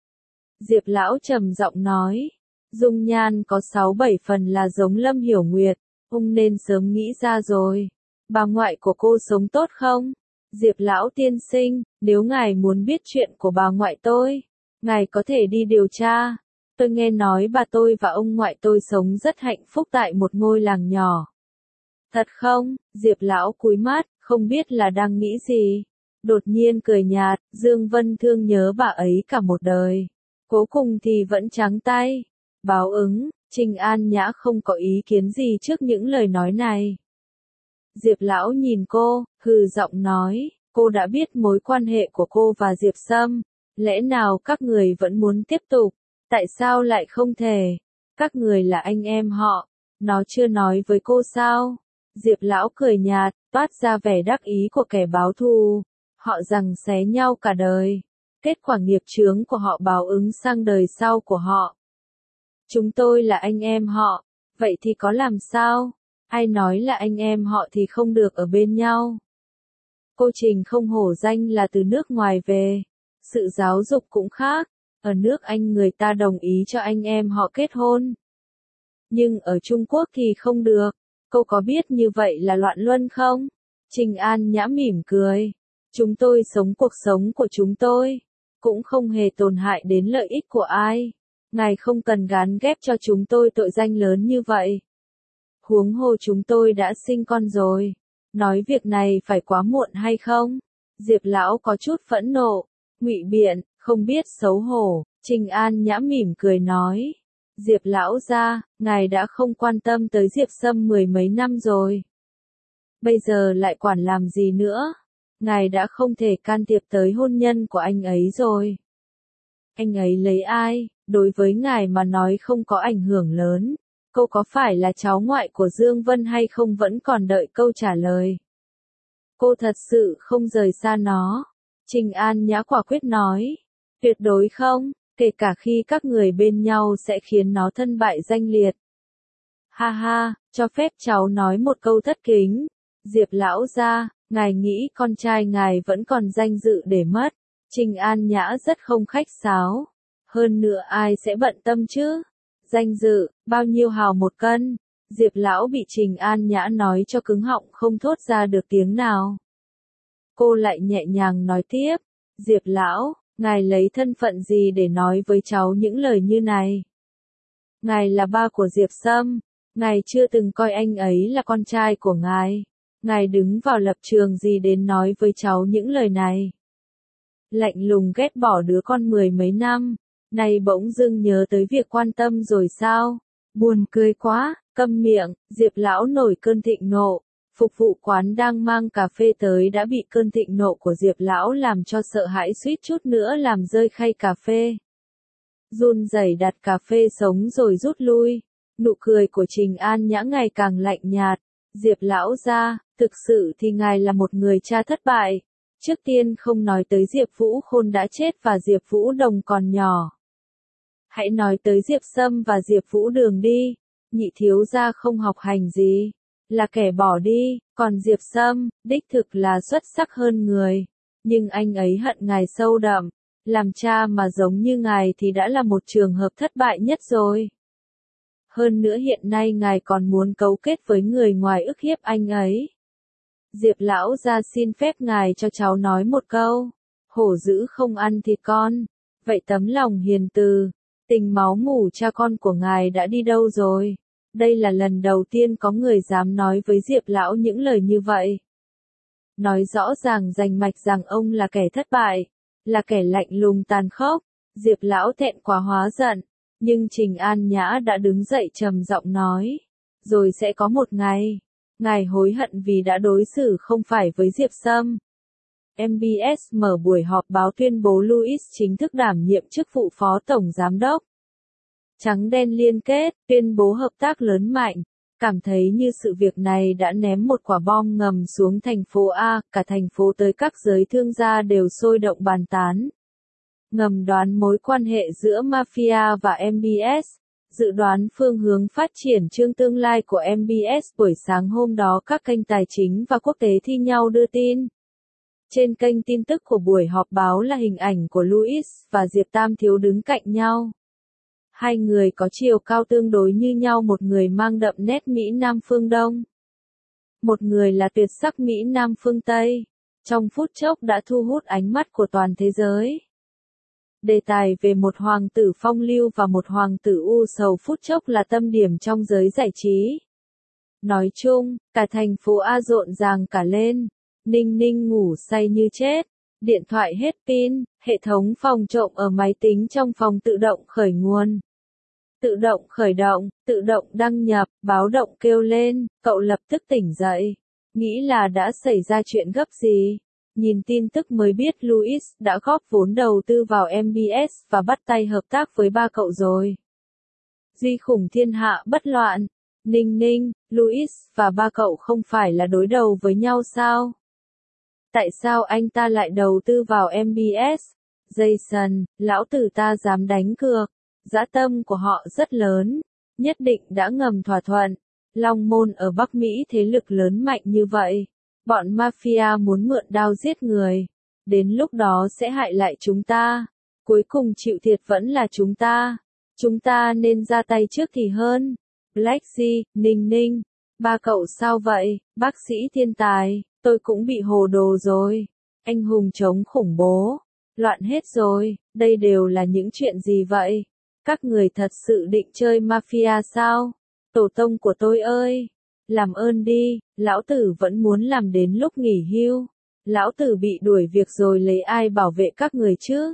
Speaker 1: Diệp lão trầm giọng nói. Dung nhan có sáu bảy phần là giống Lâm Hiểu Nguyệt. Ông nên sớm nghĩ ra rồi. Bà ngoại của cô sống tốt không? Diệp lão tiên sinh, nếu ngài muốn biết chuyện của bà ngoại tôi, ngài có thể đi điều tra. Tôi nghe nói bà tôi và ông ngoại tôi sống rất hạnh phúc tại một ngôi làng nhỏ. Thật không? Diệp lão cúi mắt, không biết là đang nghĩ gì. Đột nhiên cười nhạt, Dương Vân thương nhớ bà ấy cả một đời. Cuối cùng thì vẫn trắng tay. Báo ứng, Trình An Nhã không có ý kiến gì trước những lời nói này. Diệp lão nhìn cô, hừ giọng nói, cô đã biết mối quan hệ của cô và Diệp Sâm. Lẽ nào các người vẫn muốn tiếp tục? Tại sao lại không thể? Các người là anh em họ. Nó chưa nói với cô sao? Diệp lão cười nhạt, toát ra vẻ đắc ý của kẻ báo thù. Họ giằng xé nhau cả đời. Kết quả nghiệp chướng của họ báo ứng sang đời sau của họ. Chúng tôi là anh em họ. Vậy thì có làm sao? Ai nói là anh em họ thì không được ở bên nhau? Cô Trình không hổ danh là từ nước ngoài về. Sự giáo dục cũng khác. Ở nước Anh người ta đồng ý cho anh em họ kết hôn. Nhưng ở Trung Quốc thì không được. Cô có biết như vậy là loạn luân không? Trình An Nhã mỉm cười. Chúng tôi sống cuộc sống của chúng tôi. Cũng không hề tổn hại đến lợi ích của ai. Ngài không cần gán ghép cho chúng tôi tội danh lớn như vậy. Huống hồ chúng tôi đã sinh con rồi. Nói việc này phải quá muộn hay không? Diệp lão có chút phẫn nộ. Ngụy biện, không biết xấu hổ. Trình An Nhã mỉm cười nói. Diệp lão gia, ngài đã không quan tâm tới Diệp Sâm mười mấy năm rồi. Bây giờ lại quản làm gì nữa? Ngài đã không thể can thiệp tới hôn nhân của anh ấy rồi. Anh ấy lấy ai, đối với ngài mà nói không có ảnh hưởng lớn. Cô có phải là cháu ngoại của Dương Vân hay không vẫn còn đợi câu trả lời. Cô thật sự không rời xa nó. Trình An Nhã quả quyết nói. Tuyệt đối không, kể cả khi các người bên nhau sẽ khiến nó thân bại danh liệt. Ha ha, cho phép cháu nói một câu thất kính. Diệp lão gia, ngài nghĩ con trai ngài vẫn còn danh dự để mất. Trình An Nhã rất không khách sáo. Hơn nữa ai sẽ bận tâm chứ? Danh dự, bao nhiêu hào một cân? Diệp lão bị Trình An Nhã nói cho cứng họng không thốt ra được tiếng nào. Cô lại nhẹ nhàng nói tiếp. Diệp lão, ngài lấy thân phận gì để nói với cháu những lời như này? Ngài là ba của Diệp Sâm. Ngài chưa từng coi anh ấy là con trai của ngài. Ngài đứng vào lập trường gì đến nói với cháu những lời này? Lạnh lùng ghét bỏ đứa con mười mấy năm. Này bỗng dưng nhớ tới việc quan tâm rồi sao? Buồn cười quá, câm miệng, Diệp lão nổi cơn thịnh nộ. Phục vụ quán đang mang cà phê tới đã bị cơn thịnh nộ của Diệp lão làm cho sợ hãi suýt chút nữa làm rơi khay cà phê. Run rẩy đặt cà phê sống rồi rút lui. Nụ cười của Trình An Nhã ngày càng lạnh nhạt. Diệp lão gia, thực sự thì ngài là một người cha thất bại. Trước tiên không nói tới Diệp Vũ Khôn đã chết và Diệp Vũ Đồng còn nhỏ. Hãy nói tới Diệp Sâm và Diệp Vũ Đường đi. Nhị thiếu gia không học hành gì, là kẻ bỏ đi, còn Diệp Sâm, đích thực là xuất sắc hơn người. Nhưng anh ấy hận ngài sâu đậm. Làm cha mà giống như ngài thì đã là một trường hợp thất bại nhất rồi. Hơn nữa hiện nay ngài còn muốn cấu kết với người ngoài ức hiếp anh ấy. Diệp lão gia xin phép ngài cho cháu nói một câu. Hổ dữ không ăn thịt con. Vậy tấm lòng hiền từ, tình máu mủ cha con của ngài đã đi đâu rồi? Đây là lần đầu tiên có người dám nói với Diệp lão những lời như vậy. Nói rõ ràng rành mạch rằng ông là kẻ thất bại, là kẻ lạnh lùng tàn khốc. Diệp lão thẹn quá hóa giận, nhưng Trình An Nhã đã đứng dậy trầm giọng nói, rồi sẽ có một ngày, ngài hối hận vì đã đối xử không phải với Diệp Sâm. em bê ét mở buổi họp báo tuyên bố Louis chính thức đảm nhiệm chức vụ phó tổng giám đốc. Trắng đen liên kết, tuyên bố hợp tác lớn mạnh, cảm thấy như sự việc này đã ném một quả bom ngầm xuống thành phố A, cả thành phố tới các giới thương gia đều sôi động bàn tán. Ngầm đoán mối quan hệ giữa mafia và em bê ét. Dự đoán phương hướng phát triển chương tương lai của em bê ét buổi sáng hôm đó các kênh tài chính và quốc tế thi nhau đưa tin. Trên kênh tin tức của buổi họp báo là hình ảnh của Louis và Diệp Tam Thiếu đứng cạnh nhau. Hai người có chiều cao tương đối như nhau, một người mang đậm nét Mỹ Nam phương Đông. Một người là tuyệt sắc Mỹ Nam phương Tây. Trong phút chốc đã thu hút ánh mắt của toàn thế giới. Đề tài về một hoàng tử phong lưu và một hoàng tử u sầu phút chốc là tâm điểm trong giới giải trí. Nói chung, cả thành phố A rộn ràng cả lên. Ninh Ninh ngủ say như chết. Điện thoại hết pin, hệ thống phòng trộm ở máy tính trong phòng tự động khởi nguồn. Tự động khởi động, tự động đăng nhập, báo động kêu lên, cậu lập tức tỉnh dậy. Nghĩ là đã xảy ra chuyện gấp gì. Nhìn tin tức mới biết Louis đã góp vốn đầu tư vào em bê ét và bắt tay hợp tác với ba cậu rồi. Duy khủng thiên hạ bất loạn. Ninh Ninh, Louis và ba cậu không phải là đối đầu với nhau sao? Tại sao anh ta lại đầu tư vào em bê ét? Jason, lão tử ta dám đánh cược. Dã tâm của họ rất lớn. Nhất định đã ngầm thỏa thuận. Long Môn ở Bắc Mỹ thế lực lớn mạnh như vậy. Bọn mafia muốn mượn đao giết người. Đến lúc đó sẽ hại lại chúng ta. Cuối cùng chịu thiệt vẫn là chúng ta. Chúng ta nên ra tay trước thì hơn. Blacksy, Ninh Ninh. Ba cậu sao vậy, bác sĩ thiên tài, tôi cũng bị hồ đồ rồi. Anh hùng chống khủng bố. Loạn hết rồi, đây đều là những chuyện gì vậy? Các người thật sự định chơi mafia sao? Tổ tông của tôi ơi! Làm ơn đi, lão tử vẫn muốn làm đến lúc nghỉ hưu. Lão tử bị đuổi việc rồi lấy ai bảo vệ các người chứ?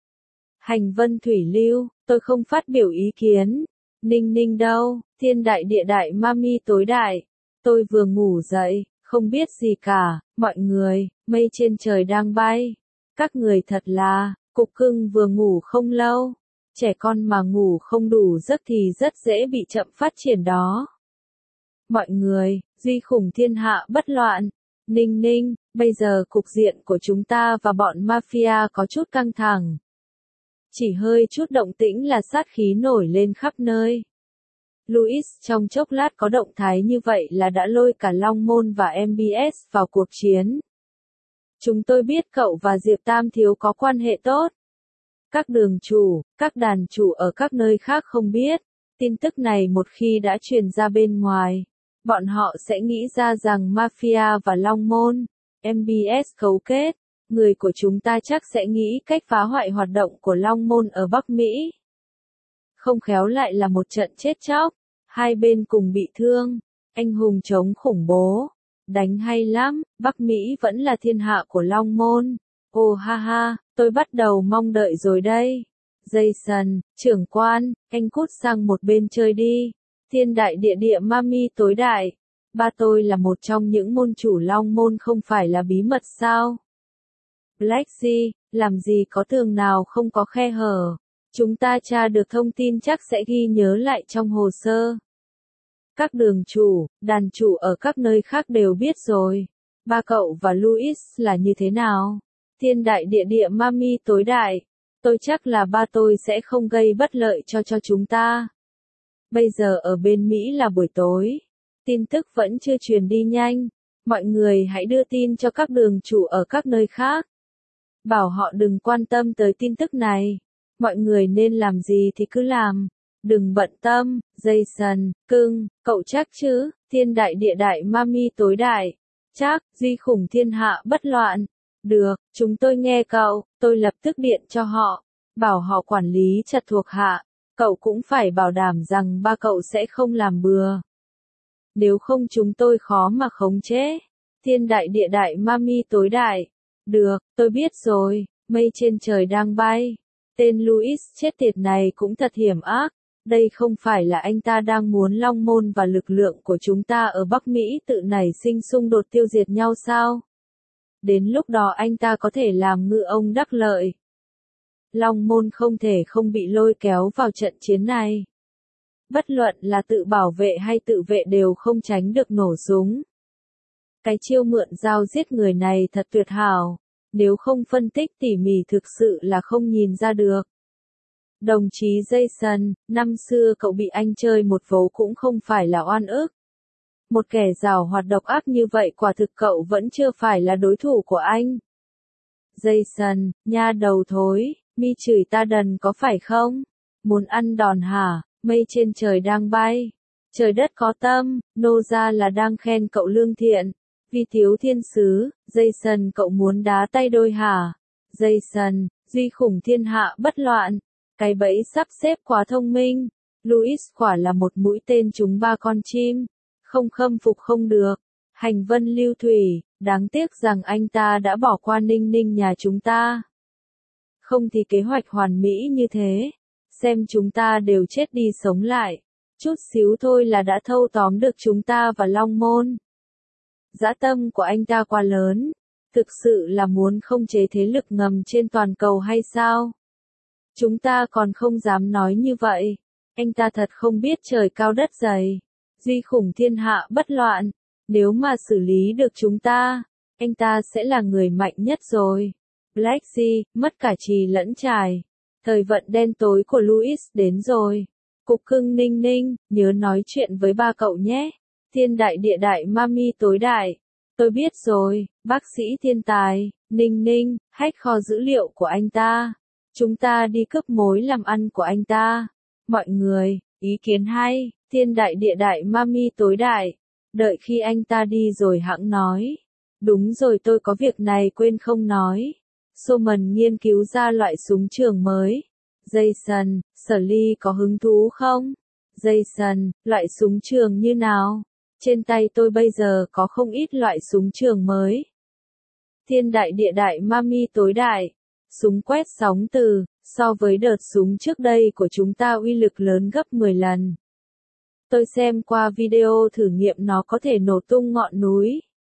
Speaker 1: Hành vân thủy lưu, tôi không phát biểu ý kiến. Ninh Ninh đâu, thiên đại địa đại mami tối đại. Tôi vừa ngủ dậy, không biết gì cả, mọi người, mây trên trời đang bay. Các người thật là, cục cưng vừa ngủ không lâu. Trẻ con mà ngủ không đủ giấc thì rất dễ bị chậm phát triển đó. Mọi người, duy khủng thiên hạ bất loạn. Ninh Ninh, bây giờ cục diện của chúng ta và bọn mafia có chút căng thẳng. Chỉ hơi chút động tĩnh là sát khí nổi lên khắp nơi. Louis trong chốc lát có động thái như vậy là đã lôi cả Long Môn và em bê ét vào cuộc chiến. Chúng tôi biết cậu và Diệp Tam Thiếu có quan hệ tốt. Các đường chủ, các đàn chủ ở các nơi khác không biết. Tin tức này một khi đã truyền ra bên ngoài, bọn họ sẽ nghĩ ra rằng mafia và Long Môn, em bê ét cấu kết. Người của chúng ta chắc sẽ nghĩ cách phá hoại hoạt động của Long Môn ở Bắc Mỹ. Không khéo lại là một trận chết chóc. Hai bên cùng bị thương. Anh hùng chống khủng bố. Đánh hay lắm, Bắc Mỹ vẫn là thiên hạ của Long Môn. Ồ ha ha, tôi bắt đầu mong đợi rồi đây. Jason, trưởng quan, anh cút sang một bên chơi đi. Thiên đại địa địa mami tối đại. Ba tôi là một trong những môn chủ Long Môn không phải là bí mật sao? Blacksy, làm gì có tường nào không có khe hở. Chúng ta tra được thông tin chắc sẽ ghi nhớ lại trong hồ sơ. Các đường chủ, đàn chủ ở các nơi khác đều biết rồi. Ba cậu và Louis là như thế nào? Thiên đại địa địa mami tối đại. Tôi chắc là ba tôi sẽ không gây bất lợi cho cho chúng ta. Bây giờ ở bên Mỹ là buổi tối. Tin tức vẫn chưa truyền đi nhanh. Mọi người hãy đưa tin cho các đường chủ ở các nơi khác. Bảo họ đừng quan tâm tới tin tức này. Mọi người nên làm gì thì cứ làm. Đừng bận tâm, Jason, cưng, cậu chắc chứ, thiên đại địa đại mami tối đại. Chắc, duy khủng thiên hạ bất loạn. Được, chúng tôi nghe cậu, tôi lập tức điện cho họ. Bảo họ quản lý chặt thuộc hạ. Cậu cũng phải bảo đảm rằng ba cậu sẽ không làm bừa. Nếu không chúng tôi khó mà khống chế. Thiên đại địa đại mami tối đại. Được, tôi biết rồi, mây trên trời đang bay. Tên Louis chết tiệt này cũng thật hiểm ác. Đây không phải là anh ta đang muốn Long Môn và lực lượng của chúng ta ở Bắc Mỹ tự nảy sinh xung đột tiêu diệt nhau sao? Đến lúc đó anh ta có thể làm ngư ông đắc lợi. Long Môn không thể không bị lôi kéo vào trận chiến này. Bất luận là tự bảo vệ hay tự vệ đều không tránh được nổ súng. Cái chiêu mượn dao giết người này thật tuyệt hảo. Nếu không phân tích tỉ mỉ thực sự là không nhìn ra được. Đồng chí Jason, năm xưa cậu bị anh chơi một vố cũng không phải là oan ức. Một kẻ giàu hoạt độc ác như vậy quả thực cậu vẫn chưa phải là đối thủ của anh. Jason, nha đầu thối, mi chửi ta đần có phải không? Muốn ăn đòn hả? Mây trên trời đang bay. Trời đất có tâm, nô ra là đang khen cậu lương thiện. Vì thiếu thiên sứ, Jason cậu muốn đá tay đôi hả? Jason, duy khủng thiên hạ bất loạn. Cái bẫy sắp xếp quá thông minh. Louis quả là một mũi tên trúng ba con chim. Không khâm phục không được. Hành vân lưu thủy, đáng tiếc rằng anh ta đã bỏ qua Ninh Ninh nhà chúng ta. Không thì kế hoạch hoàn mỹ như thế. Xem chúng ta đều chết đi sống lại. Chút xíu thôi là đã thâu tóm được chúng ta và Long Môn. Dã tâm của anh ta quá lớn. Thực sự là muốn khống chế thế lực ngầm trên toàn cầu hay sao? Chúng ta còn không dám nói như vậy. Anh ta thật không biết trời cao đất dày. Duy khủng thiên hạ bất loạn. Nếu mà xử lý được chúng ta, anh ta sẽ là người mạnh nhất rồi. Black Sea, mất cả trì lẫn trài. Thời vận đen tối của Louis đến rồi. Cục cưng Ninh Ninh, nhớ nói chuyện với ba cậu nhé. Thiên đại địa đại mami tối đại. Tôi biết rồi, bác sĩ thiên tài, Ninh Ninh, hack kho dữ liệu của anh ta. Chúng ta đi cướp mối làm ăn của anh ta. Mọi người, ý kiến hay, thiên đại địa đại mami tối đại. Đợi khi anh ta đi rồi hẵng nói. Đúng rồi, tôi có việc này quên không nói. Soman nghiên cứu ra loại súng trường mới. Jason, Sở Ly có hứng thú không? Jason, loại súng trường như nào? Trên tay tôi bây giờ có không ít loại súng trường mới. Thiên đại địa đại mami tối đại. Súng quét sóng từ, so với đợt súng trước đây của chúng ta uy lực lớn gấp mười lần. Tôi xem qua video thử nghiệm nó có thể nổ tung ngọn núi.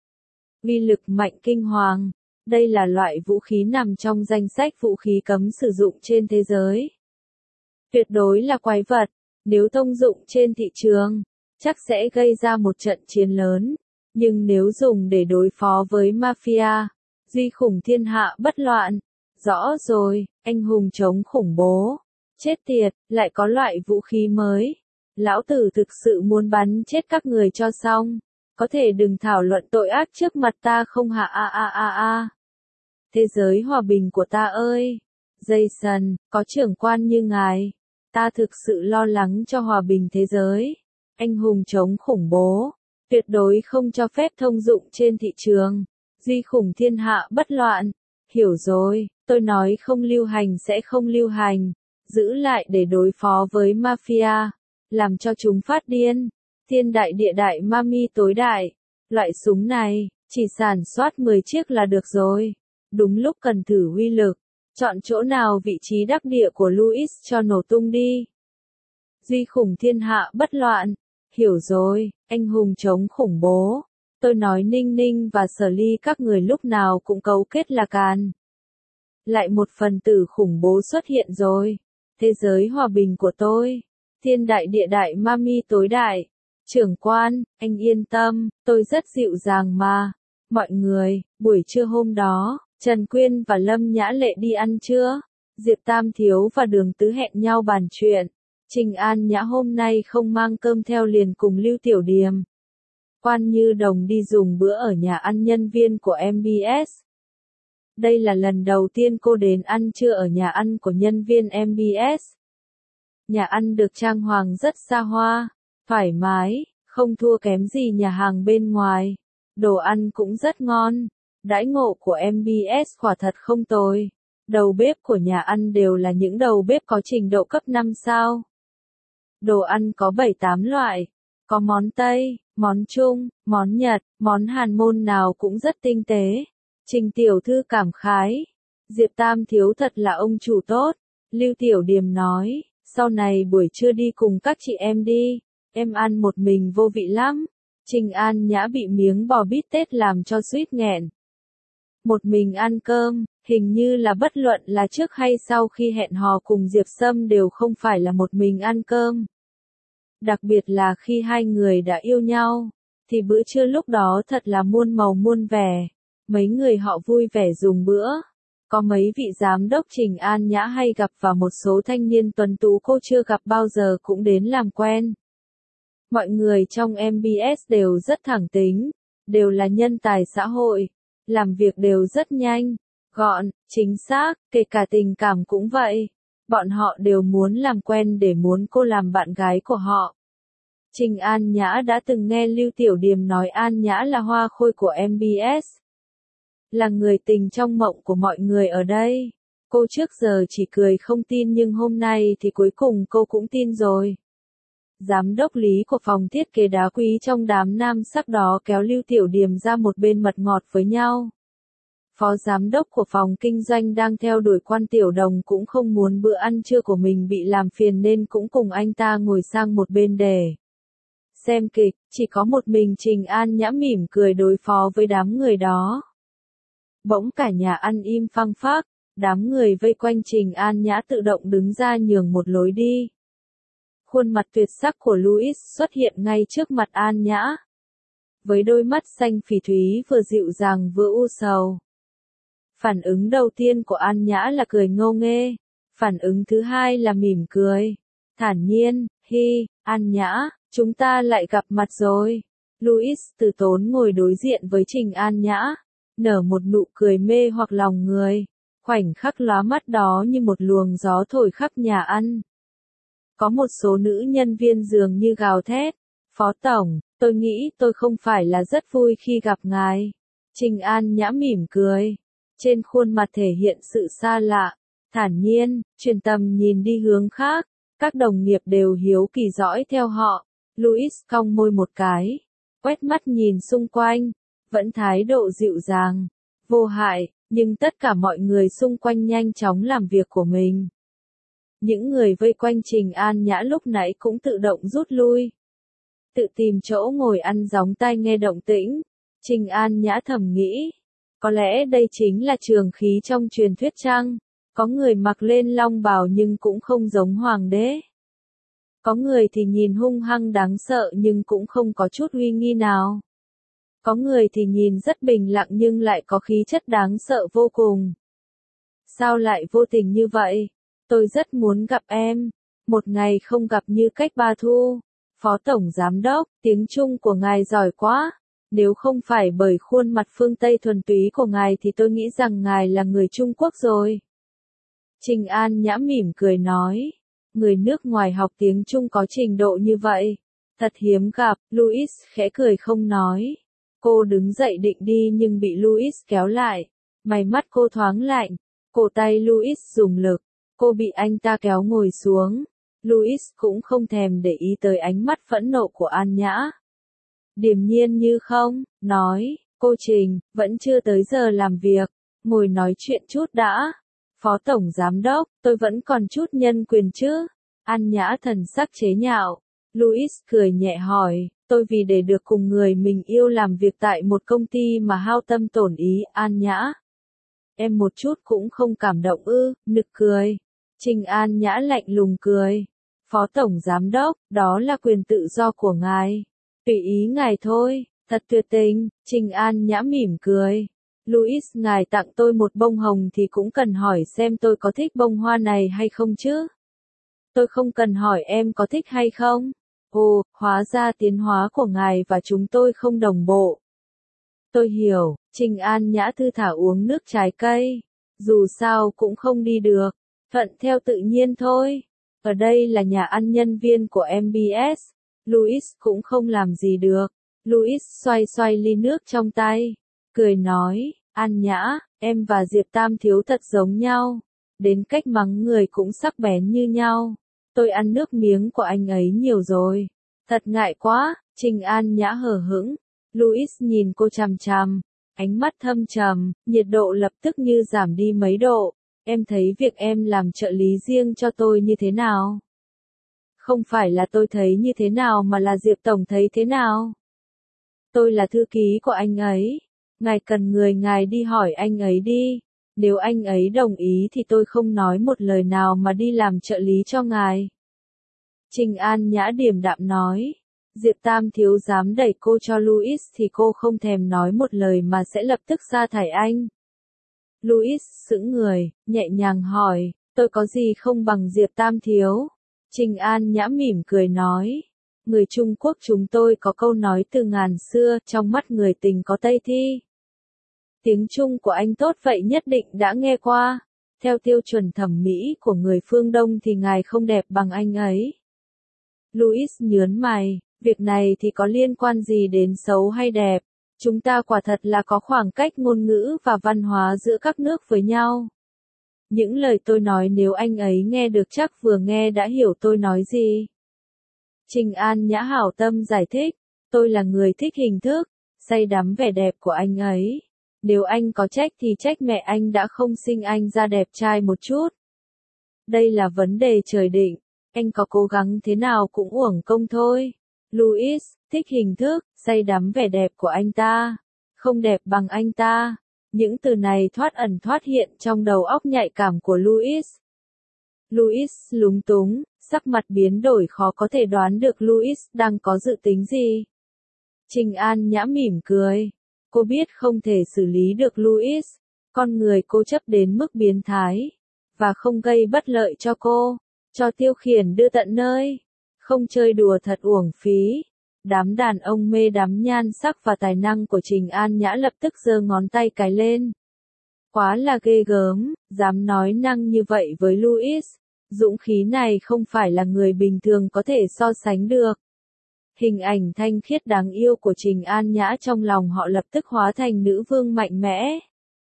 Speaker 1: Uy lực mạnh kinh hoàng. Đây là loại vũ khí nằm trong danh sách vũ khí cấm sử dụng trên thế giới. Tuyệt đối là quái vật. Nếu thông dụng trên thị trường, chắc sẽ gây ra một trận chiến lớn. Nhưng nếu dùng để đối phó với mafia, duy khủng thiên hạ bất loạn. Rõ rồi, anh hùng chống khủng bố. Chết tiệt, lại có loại vũ khí mới. Lão tử thực sự muốn bắn chết các người cho xong. Có thể đừng thảo luận tội ác trước mặt ta không hả a a a a. Thế giới hòa bình của ta ơi. Jason, có trưởng quan như ngài. Ta thực sự lo lắng cho hòa bình thế giới. Anh hùng chống khủng bố. Tuyệt đối không cho phép thông dụng trên thị trường. Duy khủng thiên hạ bất loạn. Hiểu rồi, tôi nói không lưu hành sẽ không lưu hành. Giữ lại để đối phó với mafia. Làm cho chúng phát điên. Thiên đại địa đại mami tối đại. Loại súng này, chỉ sản soát mười chiếc là được rồi. Đúng lúc cần thử uy lực. Chọn chỗ nào vị trí đắc địa của Louis cho nổ tung đi. Duy khủng thiên hạ bất loạn. Hiểu rồi, anh hùng chống khủng bố. Tôi nói Ninh Ninh và Sở Ly các người lúc nào cũng cấu kết là càn. Lại một phần tử khủng bố xuất hiện rồi. Thế giới hòa bình của tôi. Thiên đại địa đại mami tối đại. Trưởng quan, anh yên tâm, tôi rất dịu dàng mà. Mọi người, buổi trưa hôm đó, Trần Quyên và Lâm Nhã Lệ đi ăn trưa. Diệp Tam Thiếu và Đường Tứ hẹn nhau bàn chuyện. Trình An Nhã hôm nay không mang cơm theo liền cùng Lưu Tiểu Điềm. Quan Như Đồng đi dùng bữa ở nhà ăn nhân viên của em bê ét. Đây là lần đầu tiên cô đến ăn trưa ở nhà ăn của nhân viên em bê ét. Nhà ăn được trang hoàng rất xa hoa, thoải mái, không thua kém gì nhà hàng bên ngoài. Đồ ăn cũng rất ngon. Đãi ngộ của em bê ét quả thật không tồi. Đầu bếp của nhà ăn đều là những đầu bếp có trình độ cấp năm sao. Đồ ăn có bảy tám loại. Có món Tây, món Trung, món Nhật, món Hàn, môn nào cũng rất tinh tế. Trình tiểu thư cảm khái. Diệp Tam Thiếu thật là ông chủ tốt. Lưu Tiểu Điềm nói, sau này buổi trưa đi cùng các chị em đi. Em ăn một mình vô vị lắm. Trình An Nhã bị miếng bò bít tết làm cho suýt nghẹn. Một mình ăn cơm, hình như là bất luận là trước hay sau khi hẹn hò cùng Diệp Sâm đều không phải là một mình ăn cơm. Đặc biệt là khi hai người đã yêu nhau, thì bữa trưa lúc đó thật là muôn màu muôn vẻ. Mấy người họ vui vẻ dùng bữa. Có mấy vị giám đốc Trình An Nhã hay gặp và một số thanh niên tuấn tú cô chưa gặp bao giờ cũng đến làm quen. Mọi người trong em bê ét đều rất thẳng tính, đều là nhân tài xã hội, làm việc đều rất nhanh, gọn, chính xác, kể cả tình cảm cũng vậy. Bọn họ đều muốn làm quen để muốn cô làm bạn gái của họ. Trình An Nhã đã từng nghe Lưu Tiểu Điềm nói An Nhã là hoa khôi của em bê ét. Là người tình trong mộng của mọi người ở đây. Cô trước giờ chỉ cười không tin nhưng hôm nay thì cuối cùng cô cũng tin rồi. Giám đốc lý của phòng thiết kế đá quý trong đám nam sắc đó kéo Lưu Tiểu Điềm ra một bên mật ngọt với nhau. Phó giám đốc của phòng kinh doanh đang theo đuổi Quan Tiểu Đồng cũng không muốn bữa ăn trưa của mình bị làm phiền nên cũng cùng anh ta ngồi sang một bên để xem kịch, chỉ có một mình Trình An Nhã mỉm cười đối phó với đám người đó. Bỗng cả nhà ăn im phăng phắc, đám người vây quanh Trình An Nhã tự động đứng ra nhường một lối đi. Khuôn mặt tuyệt sắc của Louis xuất hiện ngay trước mặt An Nhã. Với đôi mắt xanh phỉ thúy vừa dịu dàng vừa u sầu. Phản ứng đầu tiên của An Nhã là cười ngô nghê. Phản ứng thứ hai là mỉm cười. Thản nhiên, hi, An Nhã, chúng ta lại gặp mặt rồi. Louis từ tốn ngồi đối diện với Trình An Nhã, nở một nụ cười mê hoặc lòng người. Khoảnh khắc lóa mắt đó như một luồng gió thổi khắp nhà ăn. Có một số nữ nhân viên dường như gào thét. Phó Tổng, tôi nghĩ tôi không phải là rất vui khi gặp ngài. Trình An Nhã mỉm cười. Trên khuôn mặt thể hiện sự xa lạ, thản nhiên, truyền tầm nhìn đi hướng khác. Các đồng nghiệp đều hiếu kỳ dõi theo họ. Louis cong môi một cái, quét mắt nhìn xung quanh, vẫn thái độ dịu dàng, vô hại, nhưng tất cả mọi người xung quanh nhanh chóng làm việc của mình. Những người vây quanh Trình An Nhã lúc nãy cũng tự động rút lui. Tự tìm chỗ ngồi ăn gióng tai nghe động tĩnh. Trình An Nhã thầm nghĩ. Có lẽ đây chính là trường khí trong truyền thuyết chăng? Có người mặc lên long bào nhưng cũng không giống hoàng đế. Có người thì nhìn hung hăng đáng sợ nhưng cũng không có chút uy nghi nào. Có người thì nhìn rất bình lặng nhưng lại có khí chất đáng sợ vô cùng. Sao lại vô tình như vậy? Tôi rất muốn gặp em. Một ngày không gặp như cách ba thu. Phó Tổng Giám đốc, tiếng Trung của ngài giỏi quá. Nếu không phải bởi khuôn mặt phương Tây thuần túy của ngài thì tôi nghĩ rằng ngài là người Trung Quốc rồi. Trình An Nhã mỉm cười nói. Người nước ngoài học tiếng Trung có trình độ như vậy. Thật hiếm gặp, Louis khẽ cười không nói. Cô đứng dậy định đi nhưng bị Louis kéo lại. Mày mắt cô thoáng lạnh. Cổ tay Louis dùng lực. Cô bị anh ta kéo ngồi xuống. Louis cũng không thèm để ý tới ánh mắt phẫn nộ của An Nhã. Điềm nhiên như không, nói, cô Trình, vẫn chưa tới giờ làm việc, ngồi nói chuyện chút đã. Phó Tổng Giám đốc, tôi vẫn còn chút nhân quyền chứ. An Nhã thần sắc chế nhạo. Louis cười nhẹ hỏi, tôi vì để được cùng người mình yêu làm việc tại một công ty mà hao tâm tổn ý. An Nhã. Em một chút cũng không cảm động ư, nực cười. Trình An Nhã lạnh lùng cười. Phó Tổng Giám đốc, đó là quyền tự do của ngài. Tùy ý ngài thôi, thật tuyệt tình. Trình An Nhã mỉm cười. Louis, ngài tặng tôi một bông hồng thì cũng cần hỏi xem tôi có thích bông hoa này hay không chứ. Tôi không cần hỏi em có thích hay không. Ồ, hóa ra tiến hóa của ngài và chúng tôi không đồng bộ. Tôi hiểu. Trình An Nhã thư thả uống nước trái cây. Dù sao cũng không đi được. Thuận theo tự nhiên thôi. Ở đây là nhà ăn nhân viên của em bê ét. Louis cũng không làm gì được. Louis xoay xoay ly nước trong tay. Cười nói, An Nhã, em và Diệp Tam Thiếu thật giống nhau. Đến cách mắng người cũng sắc bén như nhau. Tôi ăn nước miếng của anh ấy nhiều rồi. Thật ngại quá. Trình An Nhã hờ hững. Louis nhìn cô chằm chằm. Ánh mắt thâm trầm, nhiệt độ lập tức như giảm đi mấy độ. Em thấy việc em làm trợ lý riêng cho tôi như thế nào? Không phải là tôi thấy như thế nào mà là Diệp Tổng thấy thế nào? Tôi là thư ký của anh ấy. Ngài cần người ngài đi hỏi anh ấy đi. Nếu anh ấy đồng ý thì tôi không nói một lời nào mà đi làm trợ lý cho ngài. Trình An Nhã điềm đạm nói. Diệp Tam Thiếu dám đẩy cô cho Louis thì cô không thèm nói một lời mà sẽ lập tức sa thải anh. Louis sững người, nhẹ nhàng hỏi, tôi có gì không bằng Diệp Tam thiếu? Trình An Nhã mỉm cười nói, người Trung Quốc chúng tôi có câu nói từ ngàn xưa, trong mắt người tình có Tây thi. Tiếng Trung của anh tốt vậy nhất định đã nghe qua. Theo tiêu chuẩn thẩm mỹ của người phương Đông thì ngài không đẹp bằng anh ấy. Louis nhớn mày, việc này thì có liên quan gì đến xấu hay đẹp? Chúng ta quả thật là có khoảng cách ngôn ngữ và văn hóa giữa các nước với nhau. Những lời tôi nói nếu anh ấy nghe được chắc vừa nghe đã hiểu tôi nói gì. Trình An Nhã hảo tâm giải thích, tôi là người thích hình thức, say đắm vẻ đẹp của anh ấy. Nếu anh có trách thì trách mẹ anh đã không sinh anh ra đẹp trai một chút. Đây là vấn đề trời định, anh có cố gắng thế nào cũng uổng công thôi. Louis, thích hình thức, say đắm vẻ đẹp của anh ta. Không đẹp bằng anh ta. Những từ này thoát ẩn thoát hiện trong đầu óc nhạy cảm của Louis. Louis lúng túng, sắc mặt biến đổi khó có thể đoán được Louis đang có dự tính gì. Trình An Nhã mỉm cười. Cô biết không thể xử lý được Louis. Con người cô chấp đến mức biến thái. Và không gây bất lợi cho cô. Cho tiêu khiển đưa tận nơi. Không chơi đùa thật uổng phí. Đám đàn ông mê đắm nhan sắc và tài năng của Trình An Nhã lập tức giơ ngón tay cái lên. Quá là ghê gớm, dám nói năng như vậy với Louis. Dũng khí này không phải là người bình thường có thể so sánh được. Hình ảnh thanh khiết đáng yêu của Trình An Nhã trong lòng họ lập tức hóa thành nữ vương mạnh mẽ.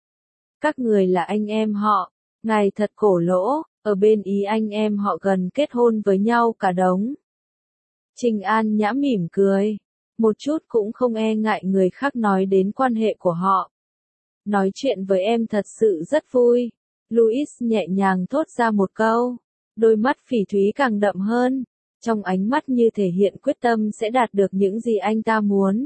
Speaker 1: Các người là anh em họ, ngài thật cổ lỗ, ở bên Ý anh em họ gần kết hôn với nhau cả đống. Trình An Nhã mỉm cười, một chút cũng không e ngại người khác nói đến quan hệ của họ. Nói chuyện với em thật sự rất vui. Louis nhẹ nhàng thốt ra một câu, đôi mắt phỉ thúy càng đậm hơn. Trong ánh mắt như thể hiện quyết tâm sẽ đạt được những gì anh ta muốn.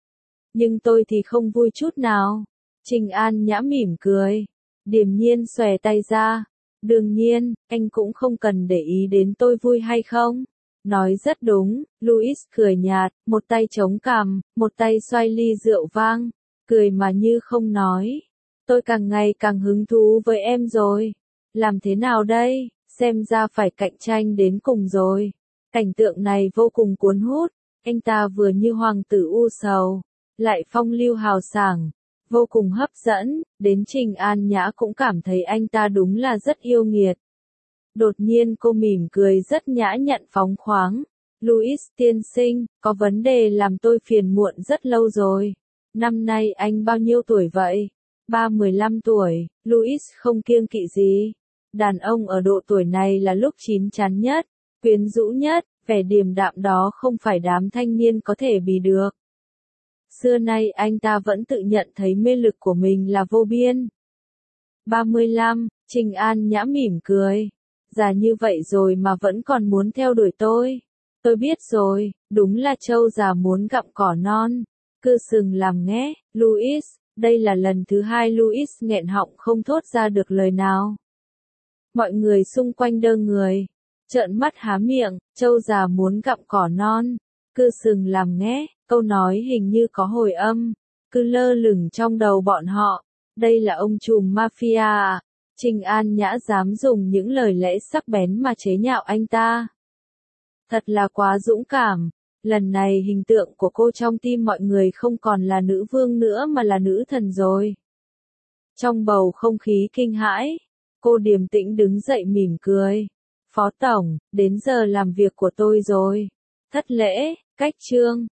Speaker 1: Nhưng tôi thì không vui chút nào. Trình An Nhã mỉm cười. Điềm nhiên xòe tay ra. Đương nhiên, anh cũng không cần để ý đến tôi vui hay không. Nói rất đúng, Louis cười nhạt, một tay chống cằm, một tay xoay ly rượu vang. Cười mà như không nói. Tôi càng ngày càng hứng thú với em rồi. Làm thế nào đây? Xem ra phải cạnh tranh đến cùng rồi. Cảnh tượng này vô cùng cuốn hút, anh ta vừa như hoàng tử u sầu, lại phong lưu hào sảng, vô cùng hấp dẫn, đến Trình An Nhã cũng cảm thấy anh ta đúng là rất yêu nghiệt. Đột nhiên cô mỉm cười rất nhã nhặn phóng khoáng, Louis tiên sinh, có vấn đề làm tôi phiền muộn rất lâu rồi. Năm nay anh bao nhiêu tuổi vậy? Ba mười lăm tuổi, Louis không kiêng kỵ gì. Đàn ông ở độ tuổi này là lúc chín chắn nhất. Quyến rũ nhất, vẻ điềm đạm đó không phải đám thanh niên có thể bì được. Xưa nay anh ta vẫn tự nhận thấy mê lực của mình là vô biên. ba mươi lăm, Trình An Nhã mỉm cười. Già như vậy rồi mà vẫn còn muốn theo đuổi tôi. Tôi biết rồi, đúng là trâu già muốn gặm cỏ non. Cứ sừng làm nghé, Louis, đây là lần thứ hai Louis nghẹn họng không thốt ra được lời nào. Mọi người xung quanh đơ người. Trợn mắt há miệng, trâu già muốn gặm cỏ non, cứ sừng làm nghé, câu nói hình như có hồi âm, cứ lơ lửng trong đầu bọn họ. Đây là ông trùm mafia à? Trình An Nhã dám dùng những lời lẽ sắc bén mà chế nhạo anh ta. Thật là quá dũng cảm. Lần này hình tượng của cô trong tim mọi người không còn là nữ vương nữa mà là nữ thần rồi. Trong bầu không khí kinh hãi, cô điềm tĩnh đứng dậy mỉm cười. Phó Tổng, đến giờ làm việc của tôi rồi. Thất lễ, cách trương.